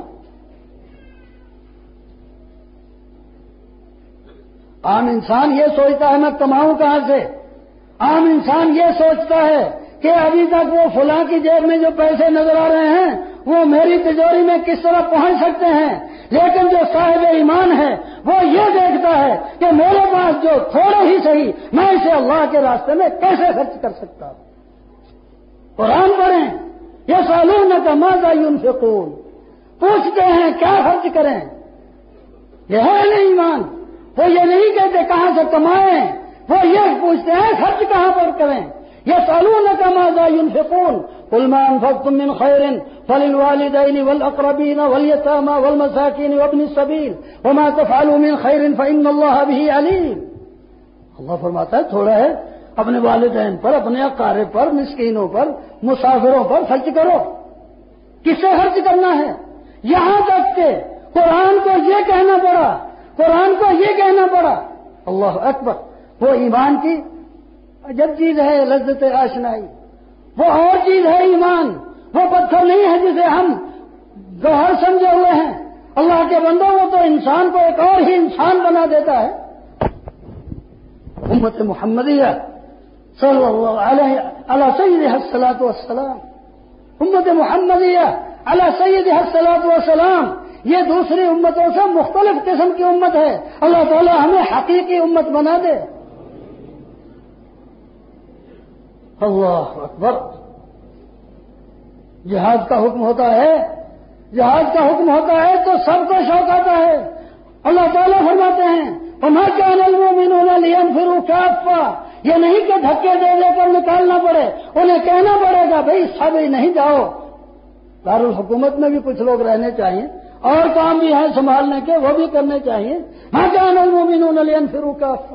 عام انسان یہ سوچتا ہے میں کماؤں کہاں سے، عام انسان یہ سوچتا ہے کہ ابھی تک وہ فلاں کی جیب میں جو پیسے نظر آ رہے ہیں وہ میری تجوری میں کس طرح پہنچ سکتے ہیں، لیکن جو صاحب ایمان ہے وہ یہ دیکھتا ہے کہ میرے پاس جو تھوڑا ہی صحیح میں اسے اللہ کے راستے میں کیسے خرچ کر سکتا ہوں۔ قرآن پڑھیں، یسألونک ماذا ينفقون، پوچھتے ہیں کیا خرچ کریں۔ یہ ہے اہل ایمان، وہ یہ نہیں کہتے کہاں سے کمائیں، وہ یہ پوچھتے ہیں خرچ کہاں پر کریں۔ یسألونک ماذا ينفقون قل ما انفقتم من خير فللوالدين والاقربين واليتامى والمساكين وابن السبيل وما تفعلوا من خير فإن الله به عليم۔ اللہ فرماتا ہے تھوڑا ہے اپنے والدین پر، اپنے اقارب پر، مسکینوں پر، مسافروں پر خرچ کرو۔ کس سے خرچ کرنا ہے؟ یہاں تک کہ قرآن کو یہ کہنا پڑا، قرآن کو یہ کہنا پڑا، اللہ اکبر، وہ ایمان کی عجب چیز ہے لذت آشنائی، وہ اور چیز ہے ایمان، وہ پتھر نہیں ہے جسے ہم گوہر سمجھے ہوئے ہیں۔ اللہ کے بندوں وہ تو انسان کو ایک اور ہی انسان بنا دیتا ہے۔ امت محمدیہ صلی اللہ علیہ علی سیدہ الصلاۃ والسلام، امت محمدیہ علی سیدہ الصلاۃ والسلام، یہ دوسری امتوں سے مختلف قسم کی امت ہے۔ اللہ تعالی ہمیں حقیقی امت بنا دے۔ اللہ اکبر، جہاد کا حکم ہوتا ہے، جہاد کا حکم ہوتا ہے تو سب کو شوق آتا ہے۔ اللہ تعالیٰ فرماتے ہیں وَمَا كَانَ الْمُؤْمِنُونَ لِيَنْفِرُوا كَافَّةً، یہ نہیں کہ دھکے دے دے کر نکالنا پڑے، انہیں کہنا پڑے گا بھائی سب نہیں جاؤ۔ دارالحکومت میں بھی کچھ لوگ رہنے چاہیے، اور کام بھی ہیں سنبھالنے کے، وہ بھی کرنے چاہیے۔ مَا كَانَ الْمُؤْمِنُونَ لِيَنْفِرُوا كَافَّةً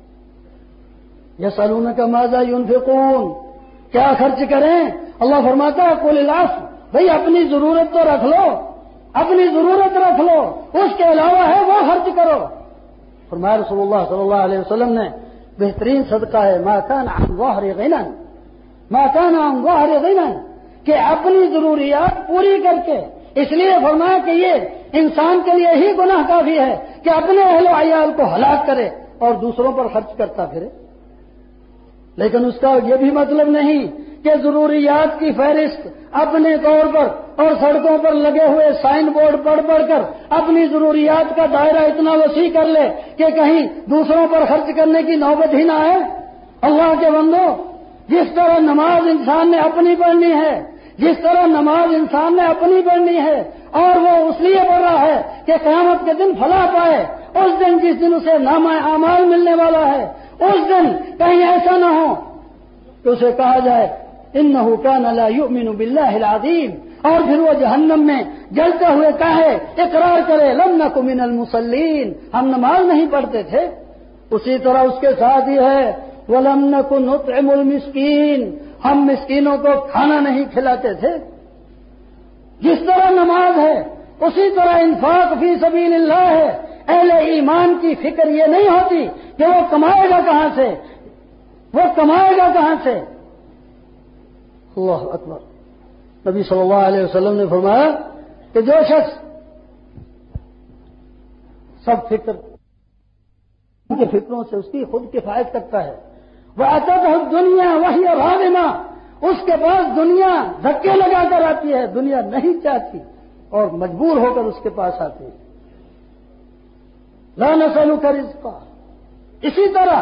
یسألونک ماذا ينفقون، کیا خرچ کریں؟ اللہ فرماتا ہے قل العفو، بھئی اپنی ضرورت تو رکھ لو، اپنی ضرورت رکھ لو، اس کے علاوہ ہے وہ خرچ کرو۔ فرمایا رسول اللہ صلی اللہ علیہ وسلم نے بہترین صدقہ ہے ما کان عن ظہر غنى، ما کان عن ظہر غنى، کہ اپنی ضروریات پوری کر کے اس لیے فرمایا کہ یہ انسان کے لیے ہی گناہ کافی ہے کہ اپنے اہل و عیال کو ہلاک کرے اور دوسروں پر خرچ کرتا پھرے، لیکن اس کا یہ بھی مطلب نہیں کہ ضروریات کی فہرست اپنے طور پر اور سڑکوں پر لگے ہوئے سائن بورڈ پڑھ پڑھ کر اپنی ضروریات کا دائرہ اتنا وسیع کر لے کہ کہیں دوسروں پر خرچ کرنے کی نوبت ہی نہ آئے۔ اللہ کے بندو، جس طرح نماز انسان نے اپنی پڑھنی ہے، جس طرح نماز انسان نے اپنی پڑھنی ہے، اور وہ اس لیے پڑھ رہا ہے کہ قیامت کے دن فلاح پائے، اس دن جس دن اسے نامہ اعمال ملنے والا ہے، اس دن کہیں ایسا نہ ہو کہ اسے کہا جائے انہ کان لا یؤمن باللہ العظیم، اور پھر وہ جہنم میں جلتے ہوئے کہے، اقرار کرے لم نک من المصلین، ہم نماز نہیں پڑھتے تھے۔ اسی طرح اس کے ساتھ ہی ہے وَلَمْ نَكُ نُطْعِمُ الْمِسْكِينَ، ہم مسکینوں کو کھانا نہیں کھلاتے تھے۔ جس طرح نماز ہے اسی طرح انفاق فی سبیل اللہ ہے۔ اہل ایمان کی فکر یہ نہیں ہوتی کہ وہ کمائے گا کہاں سے، وہ کمائے گا کہاں سے۔ اللہ اکبر۔ نبی صلی اللہ علیہ وسلم نے فرمایا کہ جو شخص سب فکر ان کے فکروں سے اس کی خود کفایت کرتا ہے، وہ اتته الدنیا وہی راغمہ، اس کے پاس دنیا دھکے لگا کر آتی ہے، دنیا نہیں چاہتی اور مجبور ہو کر اس کے پاس آتی ہے۔ لا نسألک رزقا، اسی طرح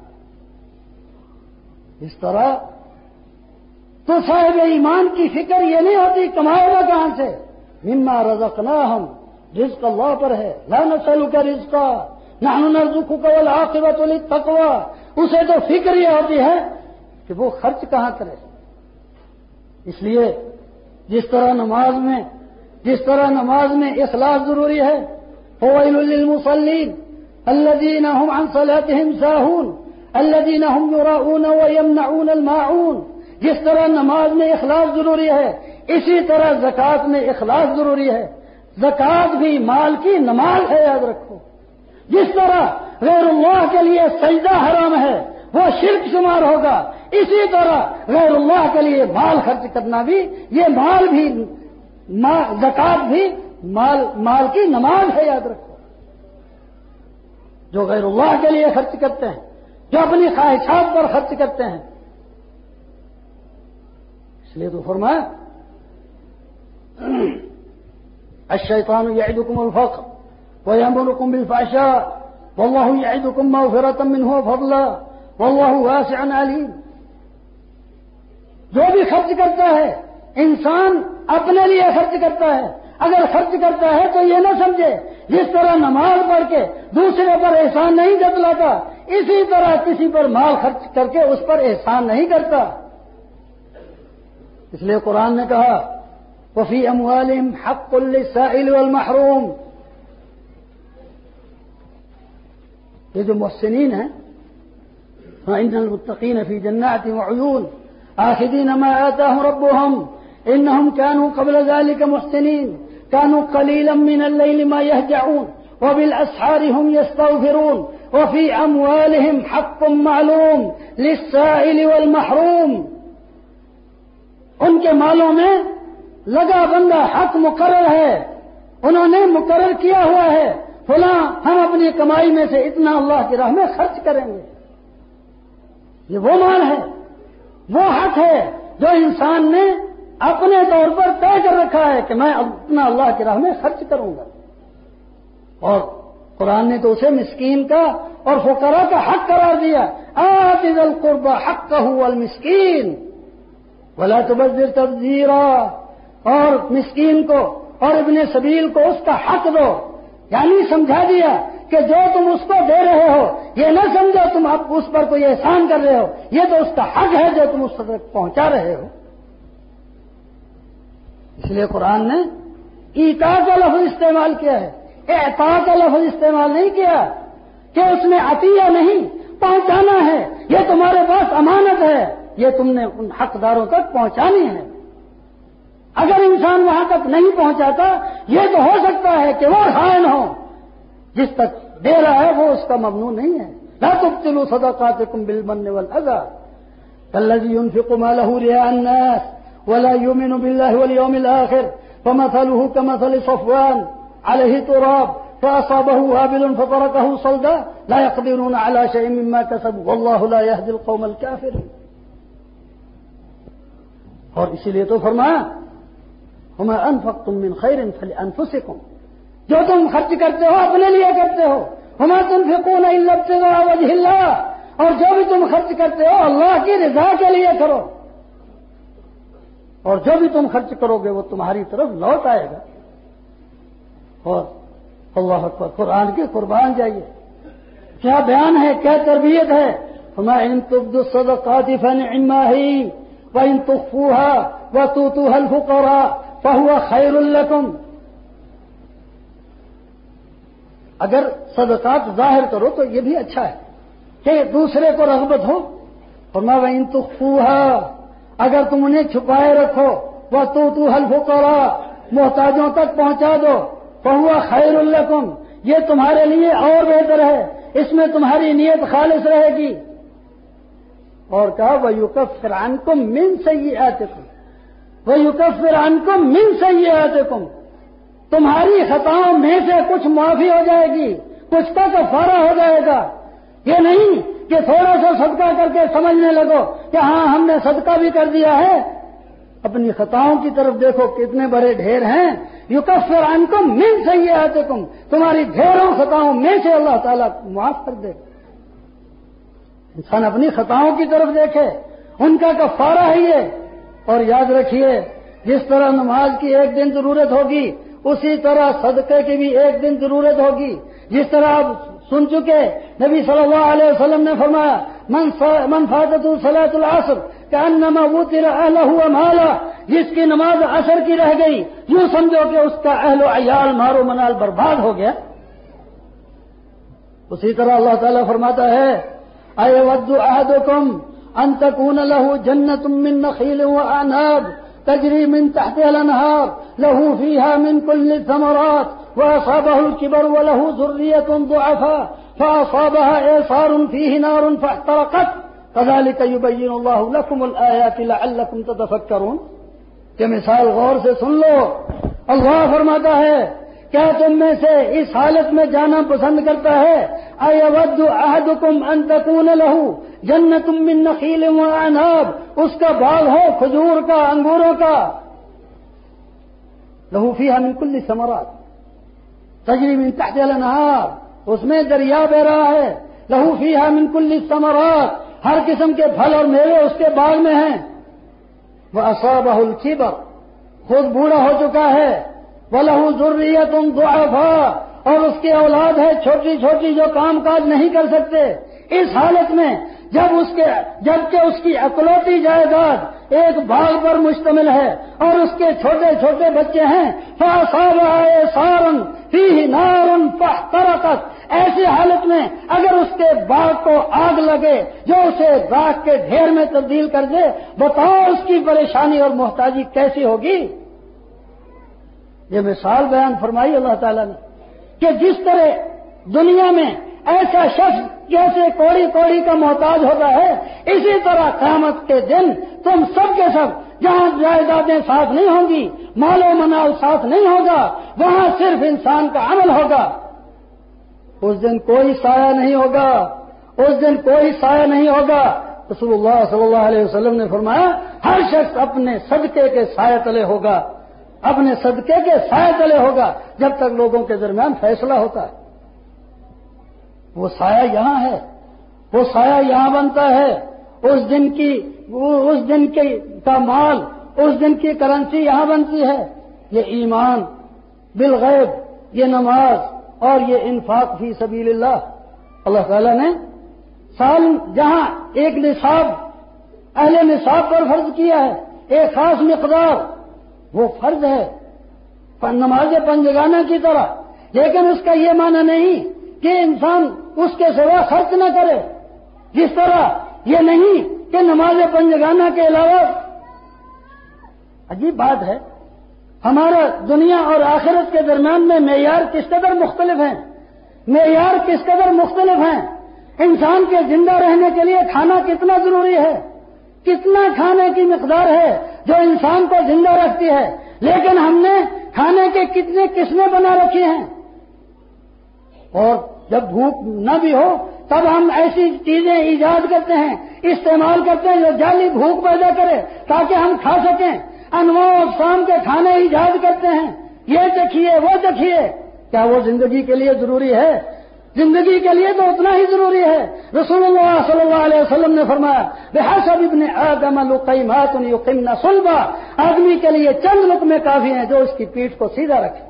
اس طرح تو صاحب ایمان کی فکر یہ نہیں ہوتی کمائے گا کہاں سے، مما رزقناہم، رزق اللہ پر ہے۔ لا نسألک رزقا نحن نرزقک والعاقبۃ للتقوی، اسے تو فکر یہ ہوتی ہے کہ وہ خرچ کہاں کرے۔ اس لیے جس طرح نماز میں جس طرح نماز میں اخلاص ضروری ہے، فویل للمصلین الذین هم عن صلاتهم ساہون الذین هم یراؤون ویمنعون الماعون، جس طرح نماز میں اخلاص ضروری ہے اسی طرح زکوٰۃ میں اخلاص ضروری ہے۔ زکوٰۃ بھی مال کی نماز ہے، یاد رکھو۔ جس طرح غیر اللہ کے لیے سجدہ حرام ہے، وہ شرک شمار ہوگا، اسی طرح غیر اللہ کے لیے مال خرچ کرنا بھی، یہ مال بھی زکوٰۃ بھی مال مال کی نماز ہے، یاد رکھو۔ جو غیر اللہ کے لیے خرچ کرتے ہیں، جو اپنی خواہشات پر خرچ کرتے ہیں، اس لیے تو فرمایا الشیطان یعدکم الفقر وَيَأْمُرُكُمْ بِالْفَحْشَاءِ وَاللَّهُ يَعِدُكُمْ مَغْفِرَةً مِّنْهُ وَفَضْلًا وَاللَّهُ وَاسِعٌ عَلِيمٌ۔ جو بھی خرچ کرتا ہے انسان اپنے لیے خرچ کرتا ہے، اگر خرچ کرتا ہے تو یہ نہ سمجھے جس طرح نماز پڑھ کے دوسرے پر احسان نہیں جتلاتا، اسی طرح کسی پر مال خرچ کر کے اس پر احسان نہیں کرتا۔ اس لیے قرآن نے کہا وَفِي أَمْوَالِهِمْ حَقٌّ لِلسَّائِلِ وَالْمَحْرُومِ، یہ جو محسنین ہیں، فَإِنَّ الْمُتَّقِينَ فِي جَنَّاتٍ وَعُيُونٍ آخِذِينَ مَا آتَاهُمْ رَبُّهُمْ إِنَّهُمْ كَانُوا قَبْلَ ذَلِكَ مُحْسِنِينَ كَانُوا قَلِيلًا مِّنَ اللَّيْلِ مَا يَهْجَعُونَ وَبِالْأَسْحَارِ هُمْ يَسْتَغْفِرُونَ وَفِي أَمْوَالِهِمْ حَقٌّ مَّعْلُومٌ لِلسَّائِلِ وَالْمَحْرُومِ، ان کے مالوں میں لگا بندہ حق مقرر ہے، انہوں نے مقرر کیا ہوا ہے، فلاں ہم اپنی کمائی میں سے اتنا اللہ کی راہ میں خرچ کریں گے۔ یہ وہ مال ہے، وہ حق ہے جو انسان نے اپنے طور پر طے کر رکھا ہے کہ میں اتنا اللہ کی راہ میں خرچ کروں گا۔ اور قرآن نے تو اسے مسکین کا اور فقراء کا حق قرار دیا، آت ذی القربى حقہ والمسکین ولا تبذر تبذیرا، اور مسکین کو اور ابن سبیل کو اس کا حق دو، یعنی سمجھا دیا کہ جو تم اس کو دے رہے ہو یہ نہ سمجھو تم اب اس پر کوئی احسان کر رہے ہو، یہ تو اس کا حق ہے جو تم اس تک پہنچا رہے ہو۔ اس لیے قرآن نے ایتا کا لفظ استعمال کیا ہے، اعطا کا لفظ استعمال نہیں کیا کہ اس میں عطیہ نہیں، پہنچانا ہے، یہ تمہارے پاس امانت ہے، یہ تم نے ان حقداروں تک پہنچانی ہے۔ اگر انسان وہاں تک نہیں پہنچاتا یہ تو ہو سکتا ہے کہ وہ خائن ہو، جس تک دے رہا ہے وہ اس کا ممنوع نہیں ہے۔ لا تبطلوا صدقاتكم بالمن والأذى كالذي ينفق ماله رئاء الناس ولا يؤمن بالله واليوم الآخر فمثله كمثل صفوان عليه تراب فأصابه وابل فتركه صلدا لا يقدرون على شيء مما كسبوا والله لا يهدي القوم الكافرين. اور اسی لیے تو فرمایا وما انفقتم من خير فلانفسكم، جو تم خرچ کرتے ہو اپنے لیے کرتے ہو. وما تنفقون الا ابتغاء وجه الله، اور جو بھی تم خرچ کرتے ہو اللہ کی رضا کے لیے کرو، اور جو بھی تم خرچ کرو گے وہ تمہاری طرف لوٹ آئے گا. اور اللہ اکبر، قرآن کے قربان جائیے، کیا بیان ہے، کیا تربیت ہے. فما ان تبدوا الصدقات فنعما هي وان تخفوها وتؤتوها الفقراء فهو خير لكم. اگر صدقات ظاہر کرو تو یہ بھی اچھا ہے کہ دوسرے کو رغبت ہو. فرمایا وان تخفوها، اگر تم انہیں چھپائے رکھو، وتؤتوها الفقراء، محتاجوں تک پہنچا دو، فهو خير لكم، یہ تمہارے لیے اور بہتر ہے، اس میں تمہاری نیت خالص رہے گی. اور کہا وَيُكَفِّرْ عَنْكُمْ مِنْ سَيِّئَاتِكُمْ وَيُكَفِّرْ عَنْكُمْ مِنْ سَيِّئَاتِكُمْ، تمہاری خطاؤں میں سے کچھ معافی ہو جائے گی، کچھ کا کفارہ ہو جائے گا. یہ نہیں کہ تھوڑا سا صدقہ کر کے سمجھنے لگو کہ ہاں ہم نے صدقہ بھی کر دیا ہے. اپنی خطاؤں کی طرف دیکھو کتنے بڑے ڈھیر ہیں. یکفر عنکم من سیئاتکم، تمہاری ڈھیروں خطاؤں میں سے اللہ تعالیٰ معاف کر دے. انسان اپنی خطاؤں کی طرف دیکھے، ان کا کفارہ ہے یہ. اور یاد رکھیے جس طرح نماز کی ایک دن ضرورت ہوگی اسی طرح صدقے کی بھی ایک دن ضرورت ہوگی. جس طرح آپ سن چکے نبی صلی اللہ علیہ وسلم نے فرمایا من فاتته صلاۃ العصر کانما وتر اهله وماله، جس کی نماز عصر کی رہ گئی یوں سمجھو کہ اس کا اہل و عیال مارو منال برباد ہو گیا. اسی طرح اللہ تعالیٰ فرماتا ہے اَيَوَدُّ أَحَدُكُمْ أَن تَكُونَ لَهُ جَنَّةٌ مِّن نَّخِيلٍ وَأَعْنَابٍ تَجْرِي مِن تَحْتِهَا الْأَنْهَارُ لَهُ فِيهَا مِن كُلِّ الثَّمَرَاتِ وَأَصَابَهُ الْكِبَرُ وَلَهُ ذُرِّيَّةٌ ضُعَفَاءُ فَأَصَابَهَا إِعْصَارٌ فِيهِ نَارٌ فَاحْتَرَقَتْ كَذَلِكَ يُبَيِّنُ اللَّهُ لَكُمُ الْآيَاتِ لَعَلَّكُمْ تَتَفَكَّرُونَ. کہ مثال غور سے سن لو. اللہ فرماتا ہے کیا تم میں سے اس حالت میں جانا پسند کرتا ہے اَيَوَدُّ أَحَدُكُمْ أَن تَكُونَ لَهُ جَنَّةٌ مِّن نَّخِيلٍ وَأَعْنَابٍ، اس کا باغ ہو کھجور کا، انگوروں کا، لَهُ فِيهَا مِن كُلِّ الثَّمَرَاتِ تَجْرِي مِن تَحْتِهَا الْأَنْهَارُ، اس میں دریا بہ رہا ہے. لَهُ فِيهَا مِن كُلِّ الثَّمَرَاتِ، ہر قسم کے پھل اور میوے اس کے باغ میں ہیں. وَأَصَابَهُ الْكِبَرُ، خود بوڑھا ہو چکا ہے. وَلَهُ ذُرِّيَّةٌ ضُعَفَاءُ، اور اس کی اولاد ہے چھوٹی چھوٹی جو کام کاج نہیں کر سکتے. اس حالت میں جب اس کے جبکہ اس کی اکلوتی جائیداد ایک باغ پر مشتمل ہے اور اس کے چھوٹے چھوٹے بچے ہیں فَأَصَابَهَا إِعْصَارٌ فِيهِ نَارٌ فَاحْتَرَقَتْ، ایسی حالت میں اگر اس کے باغ کو آگ لگے جو اسے راکھ کے ڈھیر میں تبدیل کر دے، بتاؤ اس کی پریشانی اور محتاجی کیسی ہوگی. یہ مثال بیان فرمائی اللہ تعالیٰ نے کہ جس طرح دنیا میں ایسا شخص جیسے کوڑی کوڑی کا محتاج ہوتا ہے، اسی طرح قیامت کے دن تم سب کے سب جہاں جائیدادیں ساتھ نہیں ہوں گی، مال و منال ساتھ نہیں ہوگا، وہاں صرف انسان کا عمل ہوگا. اس دن کوئی سایہ نہیں ہوگا، اس دن کوئی سایہ نہیں ہوگا. رسول اللہ صلی اللہ علیہ وسلم نے فرمایا ہر شخص اپنے صدقے کے سایہ تلے ہوگا، اپنے صدقے کے سایہ تلے ہوگا جب تک لوگوں کے درمیان فیصلہ ہوتا ہے. وہ سایہ یہاں ہے، وہ سایہ یہاں بنتا ہے. اس دن کی اس دن کی کا مال، اس دن کی کرنسی یہاں بنتی ہے. یہ ایمان بالغیب، یہ نماز اور یہ انفاق فی سبیل اللہ. اللہ تعالیٰ نے سال جہاں ایک نصاب اہل نصاب پر فرض کیا ہے، ایک خاص مقدار، وہ فرض ہے نماز پنجگانہ کی طرح، لیکن اس کا یہ معنی نہیں کہ انسان اس کے سوا خرچ نہ کرے. جس طرح یہ نہیں کہ نماز پنجگانہ کے علاوہ، عجیب بات ہے ہمارا دنیا اور آخرت کے درمیان میں معیار کس قدر مختلف ہیں، معیار کس قدر مختلف ہیں. انسان کے زندہ رہنے کے لیے کھانا کتنا ضروری ہے، کتنا کھانے کی مقدار ہے جو انسان کو زندہ رکھتی ہے، لیکن ہم نے کھانے کے کتنے قسمیں بنا رکھی ہیں، اور جب بھوک نہ بھی ہو تب ہم ایسی چیزیں ایجاد کرتے ہیں، استعمال کرتے ہیں جو جعلی بھوک پیدا کرے تاکہ ہم کھا سکیں، انواع اقسام کے کھانے ایجاد کرتے ہیں، یہ دیکھیے وہ دیکھیے، کیا وہ زندگی کے لیے ضروری ہے؟ زندگی کے لیے تو اتنا ہی ضروری ہے۔ رسول اللہ صلی اللہ علیہ وسلم نے فرمایا بحسب ابن آدم لقیمات یقمن صلبا، آدمی کے لیے چند لقمے کافی ہیں جو اس کی پیٹھ کو سیدھا رکھے۔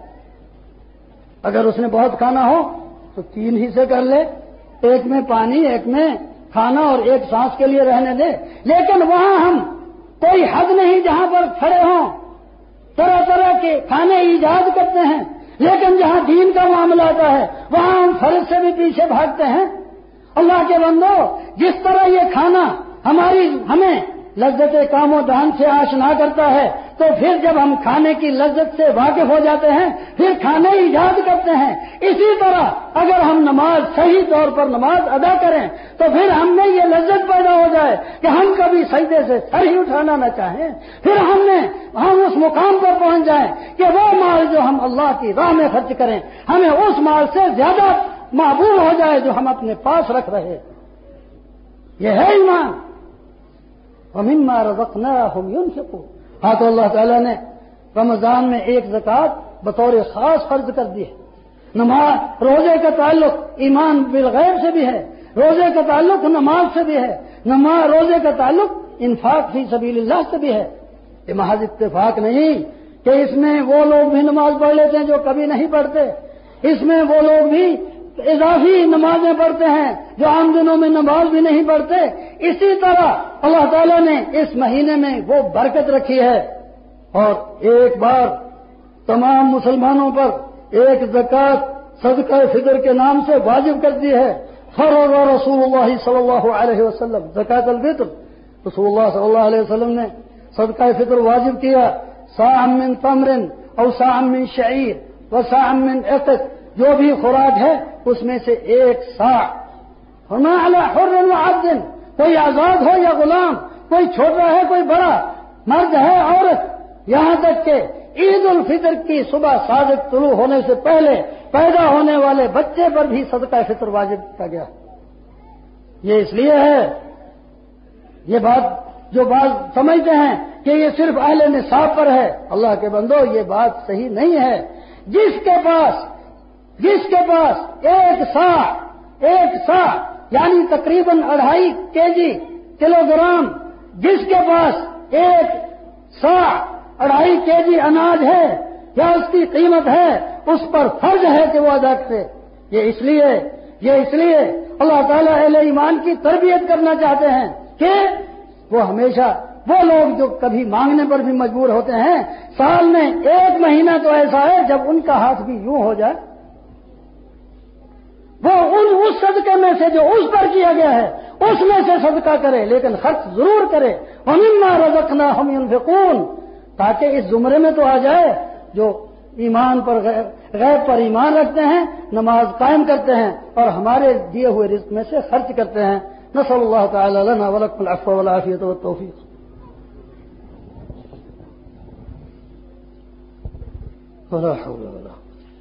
اگر اس نے بہت کھانا ہو تو تین حصے کر لے، ایک میں پانی، ایک میں کھانا اور ایک سانس کے لیے رہنے دے۔ لیکن وہاں ہم کوئی حد نہیں جہاں پر کھڑے ہوں، طرح طرح کے کھانے ایجاد کرتے ہیں، لیکن جہاں دین کا معاملہ آتا ہے وہاں ہم فرض سے بھی پیچھے بھاگتے ہیں۔ اللہ کے بندو، جس طرح یہ کھانا ہماری ہمیں لذت کام و دہن سے آشنا کرتا ہے، تو پھر جب ہم کھانے کی لذت سے واقف ہو جاتے ہیں پھر کھانے ایجاد کرتے ہیں۔ اسی طرح اگر ہم نماز صحیح طور پر نماز ادا کریں تو پھر ہم میں یہ لذت پیدا ہو جائے کہ ہم کبھی سجدے سے سر ہی اٹھانا نہ چاہیں، پھر ہم نے ہم اس مقام پر پہنچ جائیں کہ وہ مال جو ہم اللہ کی راہ میں خرچ کریں ہمیں اس مال سے زیادہ محبوب ہو جائے جو ہم اپنے پاس رکھ رہے۔ یہ ہے ایمان۔ وَمِمَّا رَزَقْنَاهُمْ يُنْفِقُونَ۔ ہاں تو اللہ تعالیٰ نے رمضان میں ایک زکوٰۃ بطور خاص فرض کر دی ہے۔ نماز، روزے کا تعلق ایمان بالغیب سے بھی ہے، روزے کا تعلق نماز سے بھی ہے، نماز روزے کا تعلق انفاق فی سبیل اللہ سے بھی ہے۔ یہ محض اتفاق نہیں کہ اس میں وہ لوگ بھی نماز پڑھ لیتے ہیں جو کبھی نہیں پڑھتے، اس میں وہ لوگ بھی اضافی نمازیں پڑھتے ہیں جو عام دنوں میں نماز بھی نہیں پڑھتے۔ اسی طرح اللہ تعالیٰ نے اس مہینے میں وہ برکت رکھی ہے اور ایک بار تمام مسلمانوں پر ایک زکوٰۃ صدقہ فطر کے نام سے واجب کر دی ہے۔ فرض رسول اللہ صلی اللہ علیہ وسلم زکوٰۃ الفطر، رسول اللہ صلی اللہ علیہ وسلم نے صدقہ فطر واجب کیا۔ صاع من تمر او صاع من شعیر و صاع من عقد، جو بھی خوراک ہے اس میں سے ایک صاع، وما علی حر و عبد، کوئی آزاد ہو یا غلام، کوئی چھوٹا ہے کوئی بڑا، مرد ہے عورت، یہاں تک کہ عید الفطر کی صبح صادق طلوع ہونے سے پہلے پیدا ہونے والے بچے پر بھی صدقہ فطر واجب کیا گیا۔ یہ اس لیے ہے، یہ بات جو بات سمجھتے ہیں کہ یہ صرف اہل نصاب پر ہے، اللہ کے بندو یہ بات صحیح نہیں ہے۔ جس کے پاس جس کے پاس ایک سا ایک سا یعنی تقریباً اڑھائی کے جی کلو گرام، جس کے پاس ایک سا اڑھائی کے جی اناج ہے یا اس کی قیمت ہے، اس پر فرض ہے کہ وہ ادا کرے۔ یہ اس لیے یہ اس لیے اللہ تعالیٰ اہل ایمان کی تربیت کرنا چاہتے ہیں کہ وہ ہمیشہ وہ لوگ جو کبھی مانگنے پر بھی مجبور ہوتے ہیں، سال میں ایک مہینہ تو ایسا ہے جب ان کا ہاتھ بھی یوں ہو جائے، وہ ان اس صدقے میں سے جو اس پر کیا گیا ہے اس میں سے صدقہ کرے، لیکن خرچ ضرور کرے۔ وَمِمَّا رَزَقْنَاهُمْ يُنْفِقُونَ، تاکہ اس زمرے میں تو آ جائے جو ایمان پر غیب پر ایمان رکھتے ہیں، نماز قائم کرتے ہیں اور ہمارے دیے ہوئے رزق میں سے خرچ کرتے ہیں۔ نسأل اللہ تعالی لنا ولکم العفو والعافیۃ والتوفیق۔ ولا حول ولا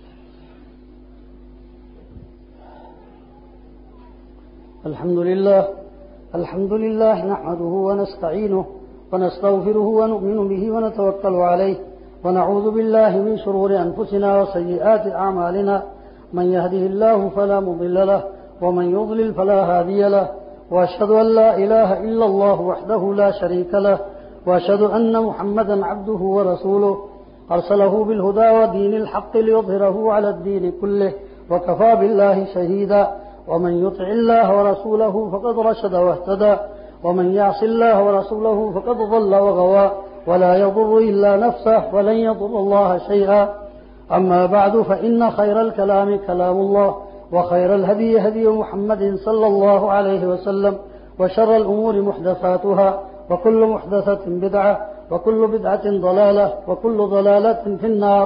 الحمد لله الحمد لله نحمده ونستعينه ونستغفره ونؤمن به ونتوكل عليه ونعوذ بالله من شرور أنفسنا وسيئات أعمالنا، من يهده الله فلا مضل له ومن يضلل فلا هادي له، وأشهد أن لا إله إلا الله وحده لا شريك له، وأشهد أن محمدا عبده ورسوله أرسله بالهدى ودين الحق ليظهره على الدين كله وكفى بالله شهيدا، ومن يطع الله ورسوله فقد رشد واهتدى، ومن يعص الله ورسوله فقد ضل وغوى، ولا يضر إلا نفسه ولن يضر الله شيئا. أما بعد، فإن خير الكلام كلام الله، وخير الهدي هدي محمد صلى الله عليه وسلم، وشر الأمور محدثاتها، وكل محدثة بدعة، وكل بدعة ضلالة، وكل ضلالة في النار.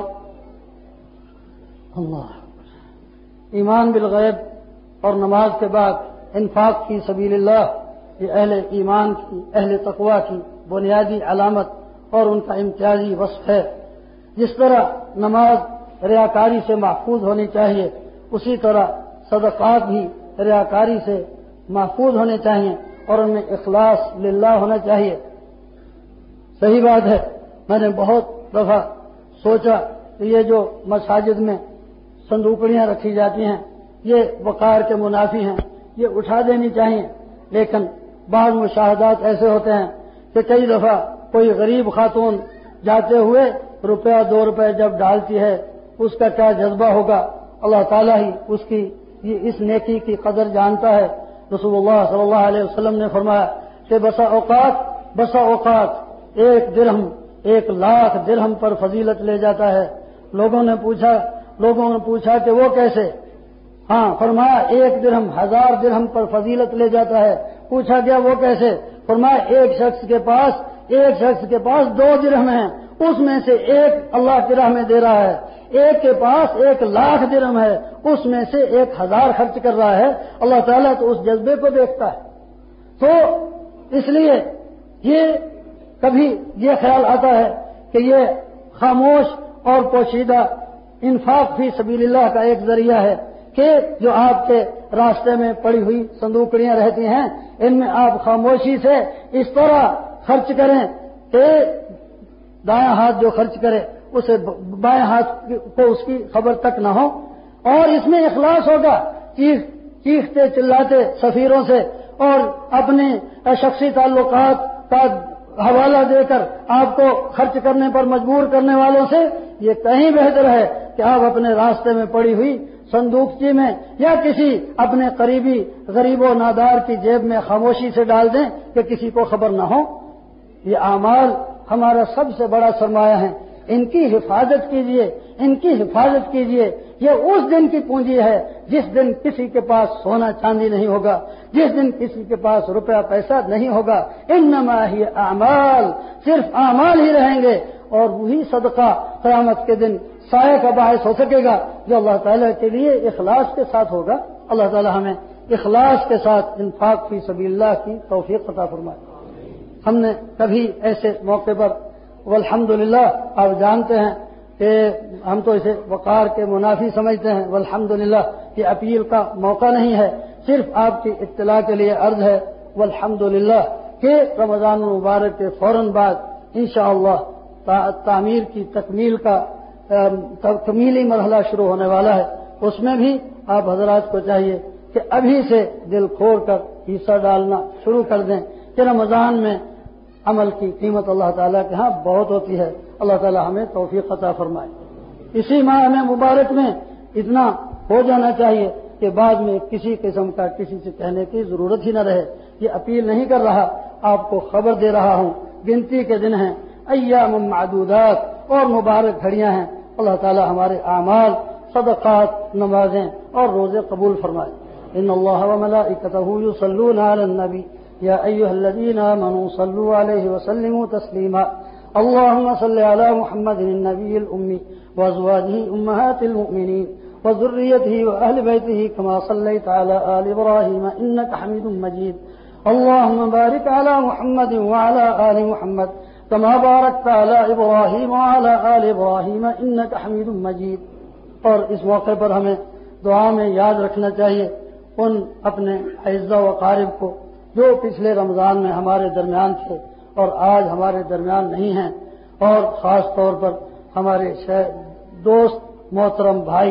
اللہ ایمان بالغیب اور نماز کے بعد انفاق فی سبیل اللہ، یہ اہل ایمان کی، اہل تقوی کی بنیادی علامت اور ان کا امتیازی وصف ہے۔ جس طرح نماز ریاکاری سے محفوظ ہونی چاہیے اسی طرح صدقات بھی ریاکاری سے محفوظ ہونے چاہیے اور ان میں اخلاص للہ ہونا چاہیے۔ صحیح بات ہے، میں نے بہت دفعہ سوچا کہ یہ جو مساجد میں صندوقڑیاں رکھی جاتی ہیں یہ وقار کے منافی ہیں، یہ اٹھا دینی چاہیے، لیکن بعض مشاہدات ایسے ہوتے ہیں کہ کئی دفعہ کوئی غریب خاتون جاتے ہوئے روپیہ دو روپے جب ڈالتی ہے اس کا کیا جذبہ ہوگا، اللہ تعالیٰ ہی اس کی یہ اس نیکی کی قدر جانتا ہے۔ رسول اللہ صلی اللہ علیہ وسلم نے فرمایا کہ بسا اوقات بسا اوقات ایک درہم ایک لاکھ درہم پر فضیلت لے جاتا ہے۔ لوگوں نے پوچھا لوگوں نے پوچھا کہ وہ کیسے؟ ہاں فرمایا ایک درہم ہزار درہم پر فضیلت لے جاتا ہے۔ پوچھا گیا وہ کیسے؟ فرمایا ایک شخص کے پاس ایک شخص کے پاس دو درہم ہیں، اس میں سے ایک اللہ کی راہ میں دے رہا ہے، ایک کے پاس ایک لاکھ درہم ہے، اس میں سے ایک ہزار خرچ کر رہا ہے۔ اللہ تعالیٰ تو اس جذبے کو دیکھتا ہے۔ تو اس لیے یہ کبھی یہ خیال آتا ہے کہ یہ خاموش اور پوشیدہ انفاق فی سبیل اللہ کا ایک ذریعہ ہے کہ جو آپ کے راستے میں پڑی ہوئی صندوقڑیاں رہتی ہیں ان میں آپ خاموشی سے اس طرح خرچ کریں کہ دایاں ہاتھ جو خرچ کرے اسے بائیں ہاتھ کو اس کی خبر تک نہ ہو، اور اس میں اخلاص ہوگا۔ چیخ چیختے چلاتے سفیروں سے اور اپنے شخصی تعلقات کا حوالہ دے کر آپ کو خرچ کرنے پر مجبور کرنے والوں سے یہ کہیں بہتر ہے کہ آپ اپنے راستے میں پڑی ہوئی صندوقچی میں یا کسی اپنے قریبی غریب و نادار کی جیب میں خاموشی سے ڈال دیں کہ کسی کو خبر نہ ہو۔ یہ اعمال ہمارا سب سے بڑا سرمایہ ہے، ان کی حفاظت کیجیے، ان کی حفاظت کیجیے۔ یہ اس دن کی پونجی ہے جس دن کسی کے پاس سونا چاندی نہیں ہوگا، جس دن کسی کے پاس روپیہ پیسہ نہیں ہوگا۔ انما ہی اعمال، صرف اعمال ہی رہیں گے اور وہی صدقہ قیامت کے دن سایہ کا باعث ہو سکے گا جو اللہ تعالیٰ کے لیے اخلاص کے ساتھ ہوگا۔ اللہ تعالیٰ ہمیں اخلاص کے ساتھ انفاق فی سبیل اللہ کی توفیق عطا فرمائے۔ ہم نے کبھی ایسے موقع پر والحمدللہ آپ جانتے ہیں کہ ہم تو اسے وقار کے منافی سمجھتے ہیں، والحمدللہ یہ اپیل کا موقع نہیں ہے، صرف آپ کی اطلاع کے لیے عرض ہے والحمدللہ کہ رمضان المبارک کے فوراً بعد انشاءاللہ تعمیر کی تکمیل کا تکمیلی مرحلہ شروع ہونے والا ہے۔ اس میں بھی آپ حضرات کو چاہیے کہ ابھی سے دل کھول کر حصہ ڈالنا شروع کر دیں کہ رمضان میں عمل کی قیمت اللہ تعالیٰ کے ہاں بہت ہوتی ہے۔ اللہ تعالیٰ ہمیں توفیق عطا فرمائے۔ اسی ماہ میں مبارک میں اتنا ہو جانا چاہیے کہ بعد میں کسی قسم کا کسی سے کہنے کی ضرورت ہی نہ رہے۔ یہ اپیل نہیں کر رہا، آپ کو خبر دے رہا ہوں، گنتی کے دن ہیں، ایام معدودات اور مبارک گھڑیاں ہیں۔ اللہ تعالیٰ ہمارے اعمال، صدقات، نمازیں اور روزے قبول فرمائے۔ ان اللہ وملائکتہ یصلون علی النبی یا ایھا الذین آمنوا صلوا علیہ وسلموا تسلیما۔ اللهم صل على محمد النبي الأمي وأزواجه أمهات المؤمنين وذريته وأهل بيته كما صليت على آل إبراهيم إنك حميد مجيد۔ اللهم بارك على محمد وعلى آل محمد كما باركت على إبراهيم وعلى آل إبراهيم إنك حميد مجيد۔ اور اس موقع پر ہمیں دعا میں یاد رکھنا چاہیے ان اپنے اعزاء و اقارب کو جو پچھلے رمضان میں ہمارے درمیان تھے اور آج ہمارے درمیان نہیں ہیں، اور خاص طور پر ہمارے دوست محترم بھائی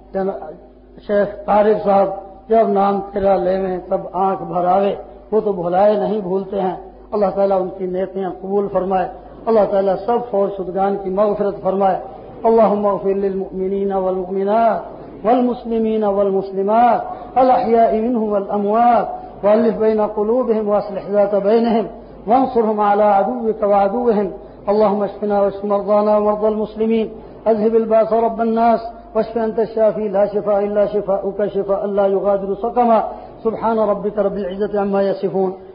شیخ طارق صاحب جب نام پھرا لیویں تب آنکھ بھر آوے، وہ تو بھلائے نہیں بھولتے ہیں۔ اللہ تعالیٰ ان کی نیکیاں قبول فرمائے، اللہ تعالیٰ سب فوت شدگان کی مغفرت فرمائے۔ اللهم اغفر للمؤمنين والمؤمنات والمسلمين والمسلمات الأحياء منهم والأموات وألف بين قلوبهم وأصلح ذات بينهم وانصرهم على عدوك وعدوهم۔ اللهم اشفنا واشف مرضانا ومرضى المسلمين، اذهب الباس رب الناس واشف أنت الشافي لا شفاء إلا شفاؤك شفاء لا يغادر سقما۔ سبحان ربك رب العزة عما يصفون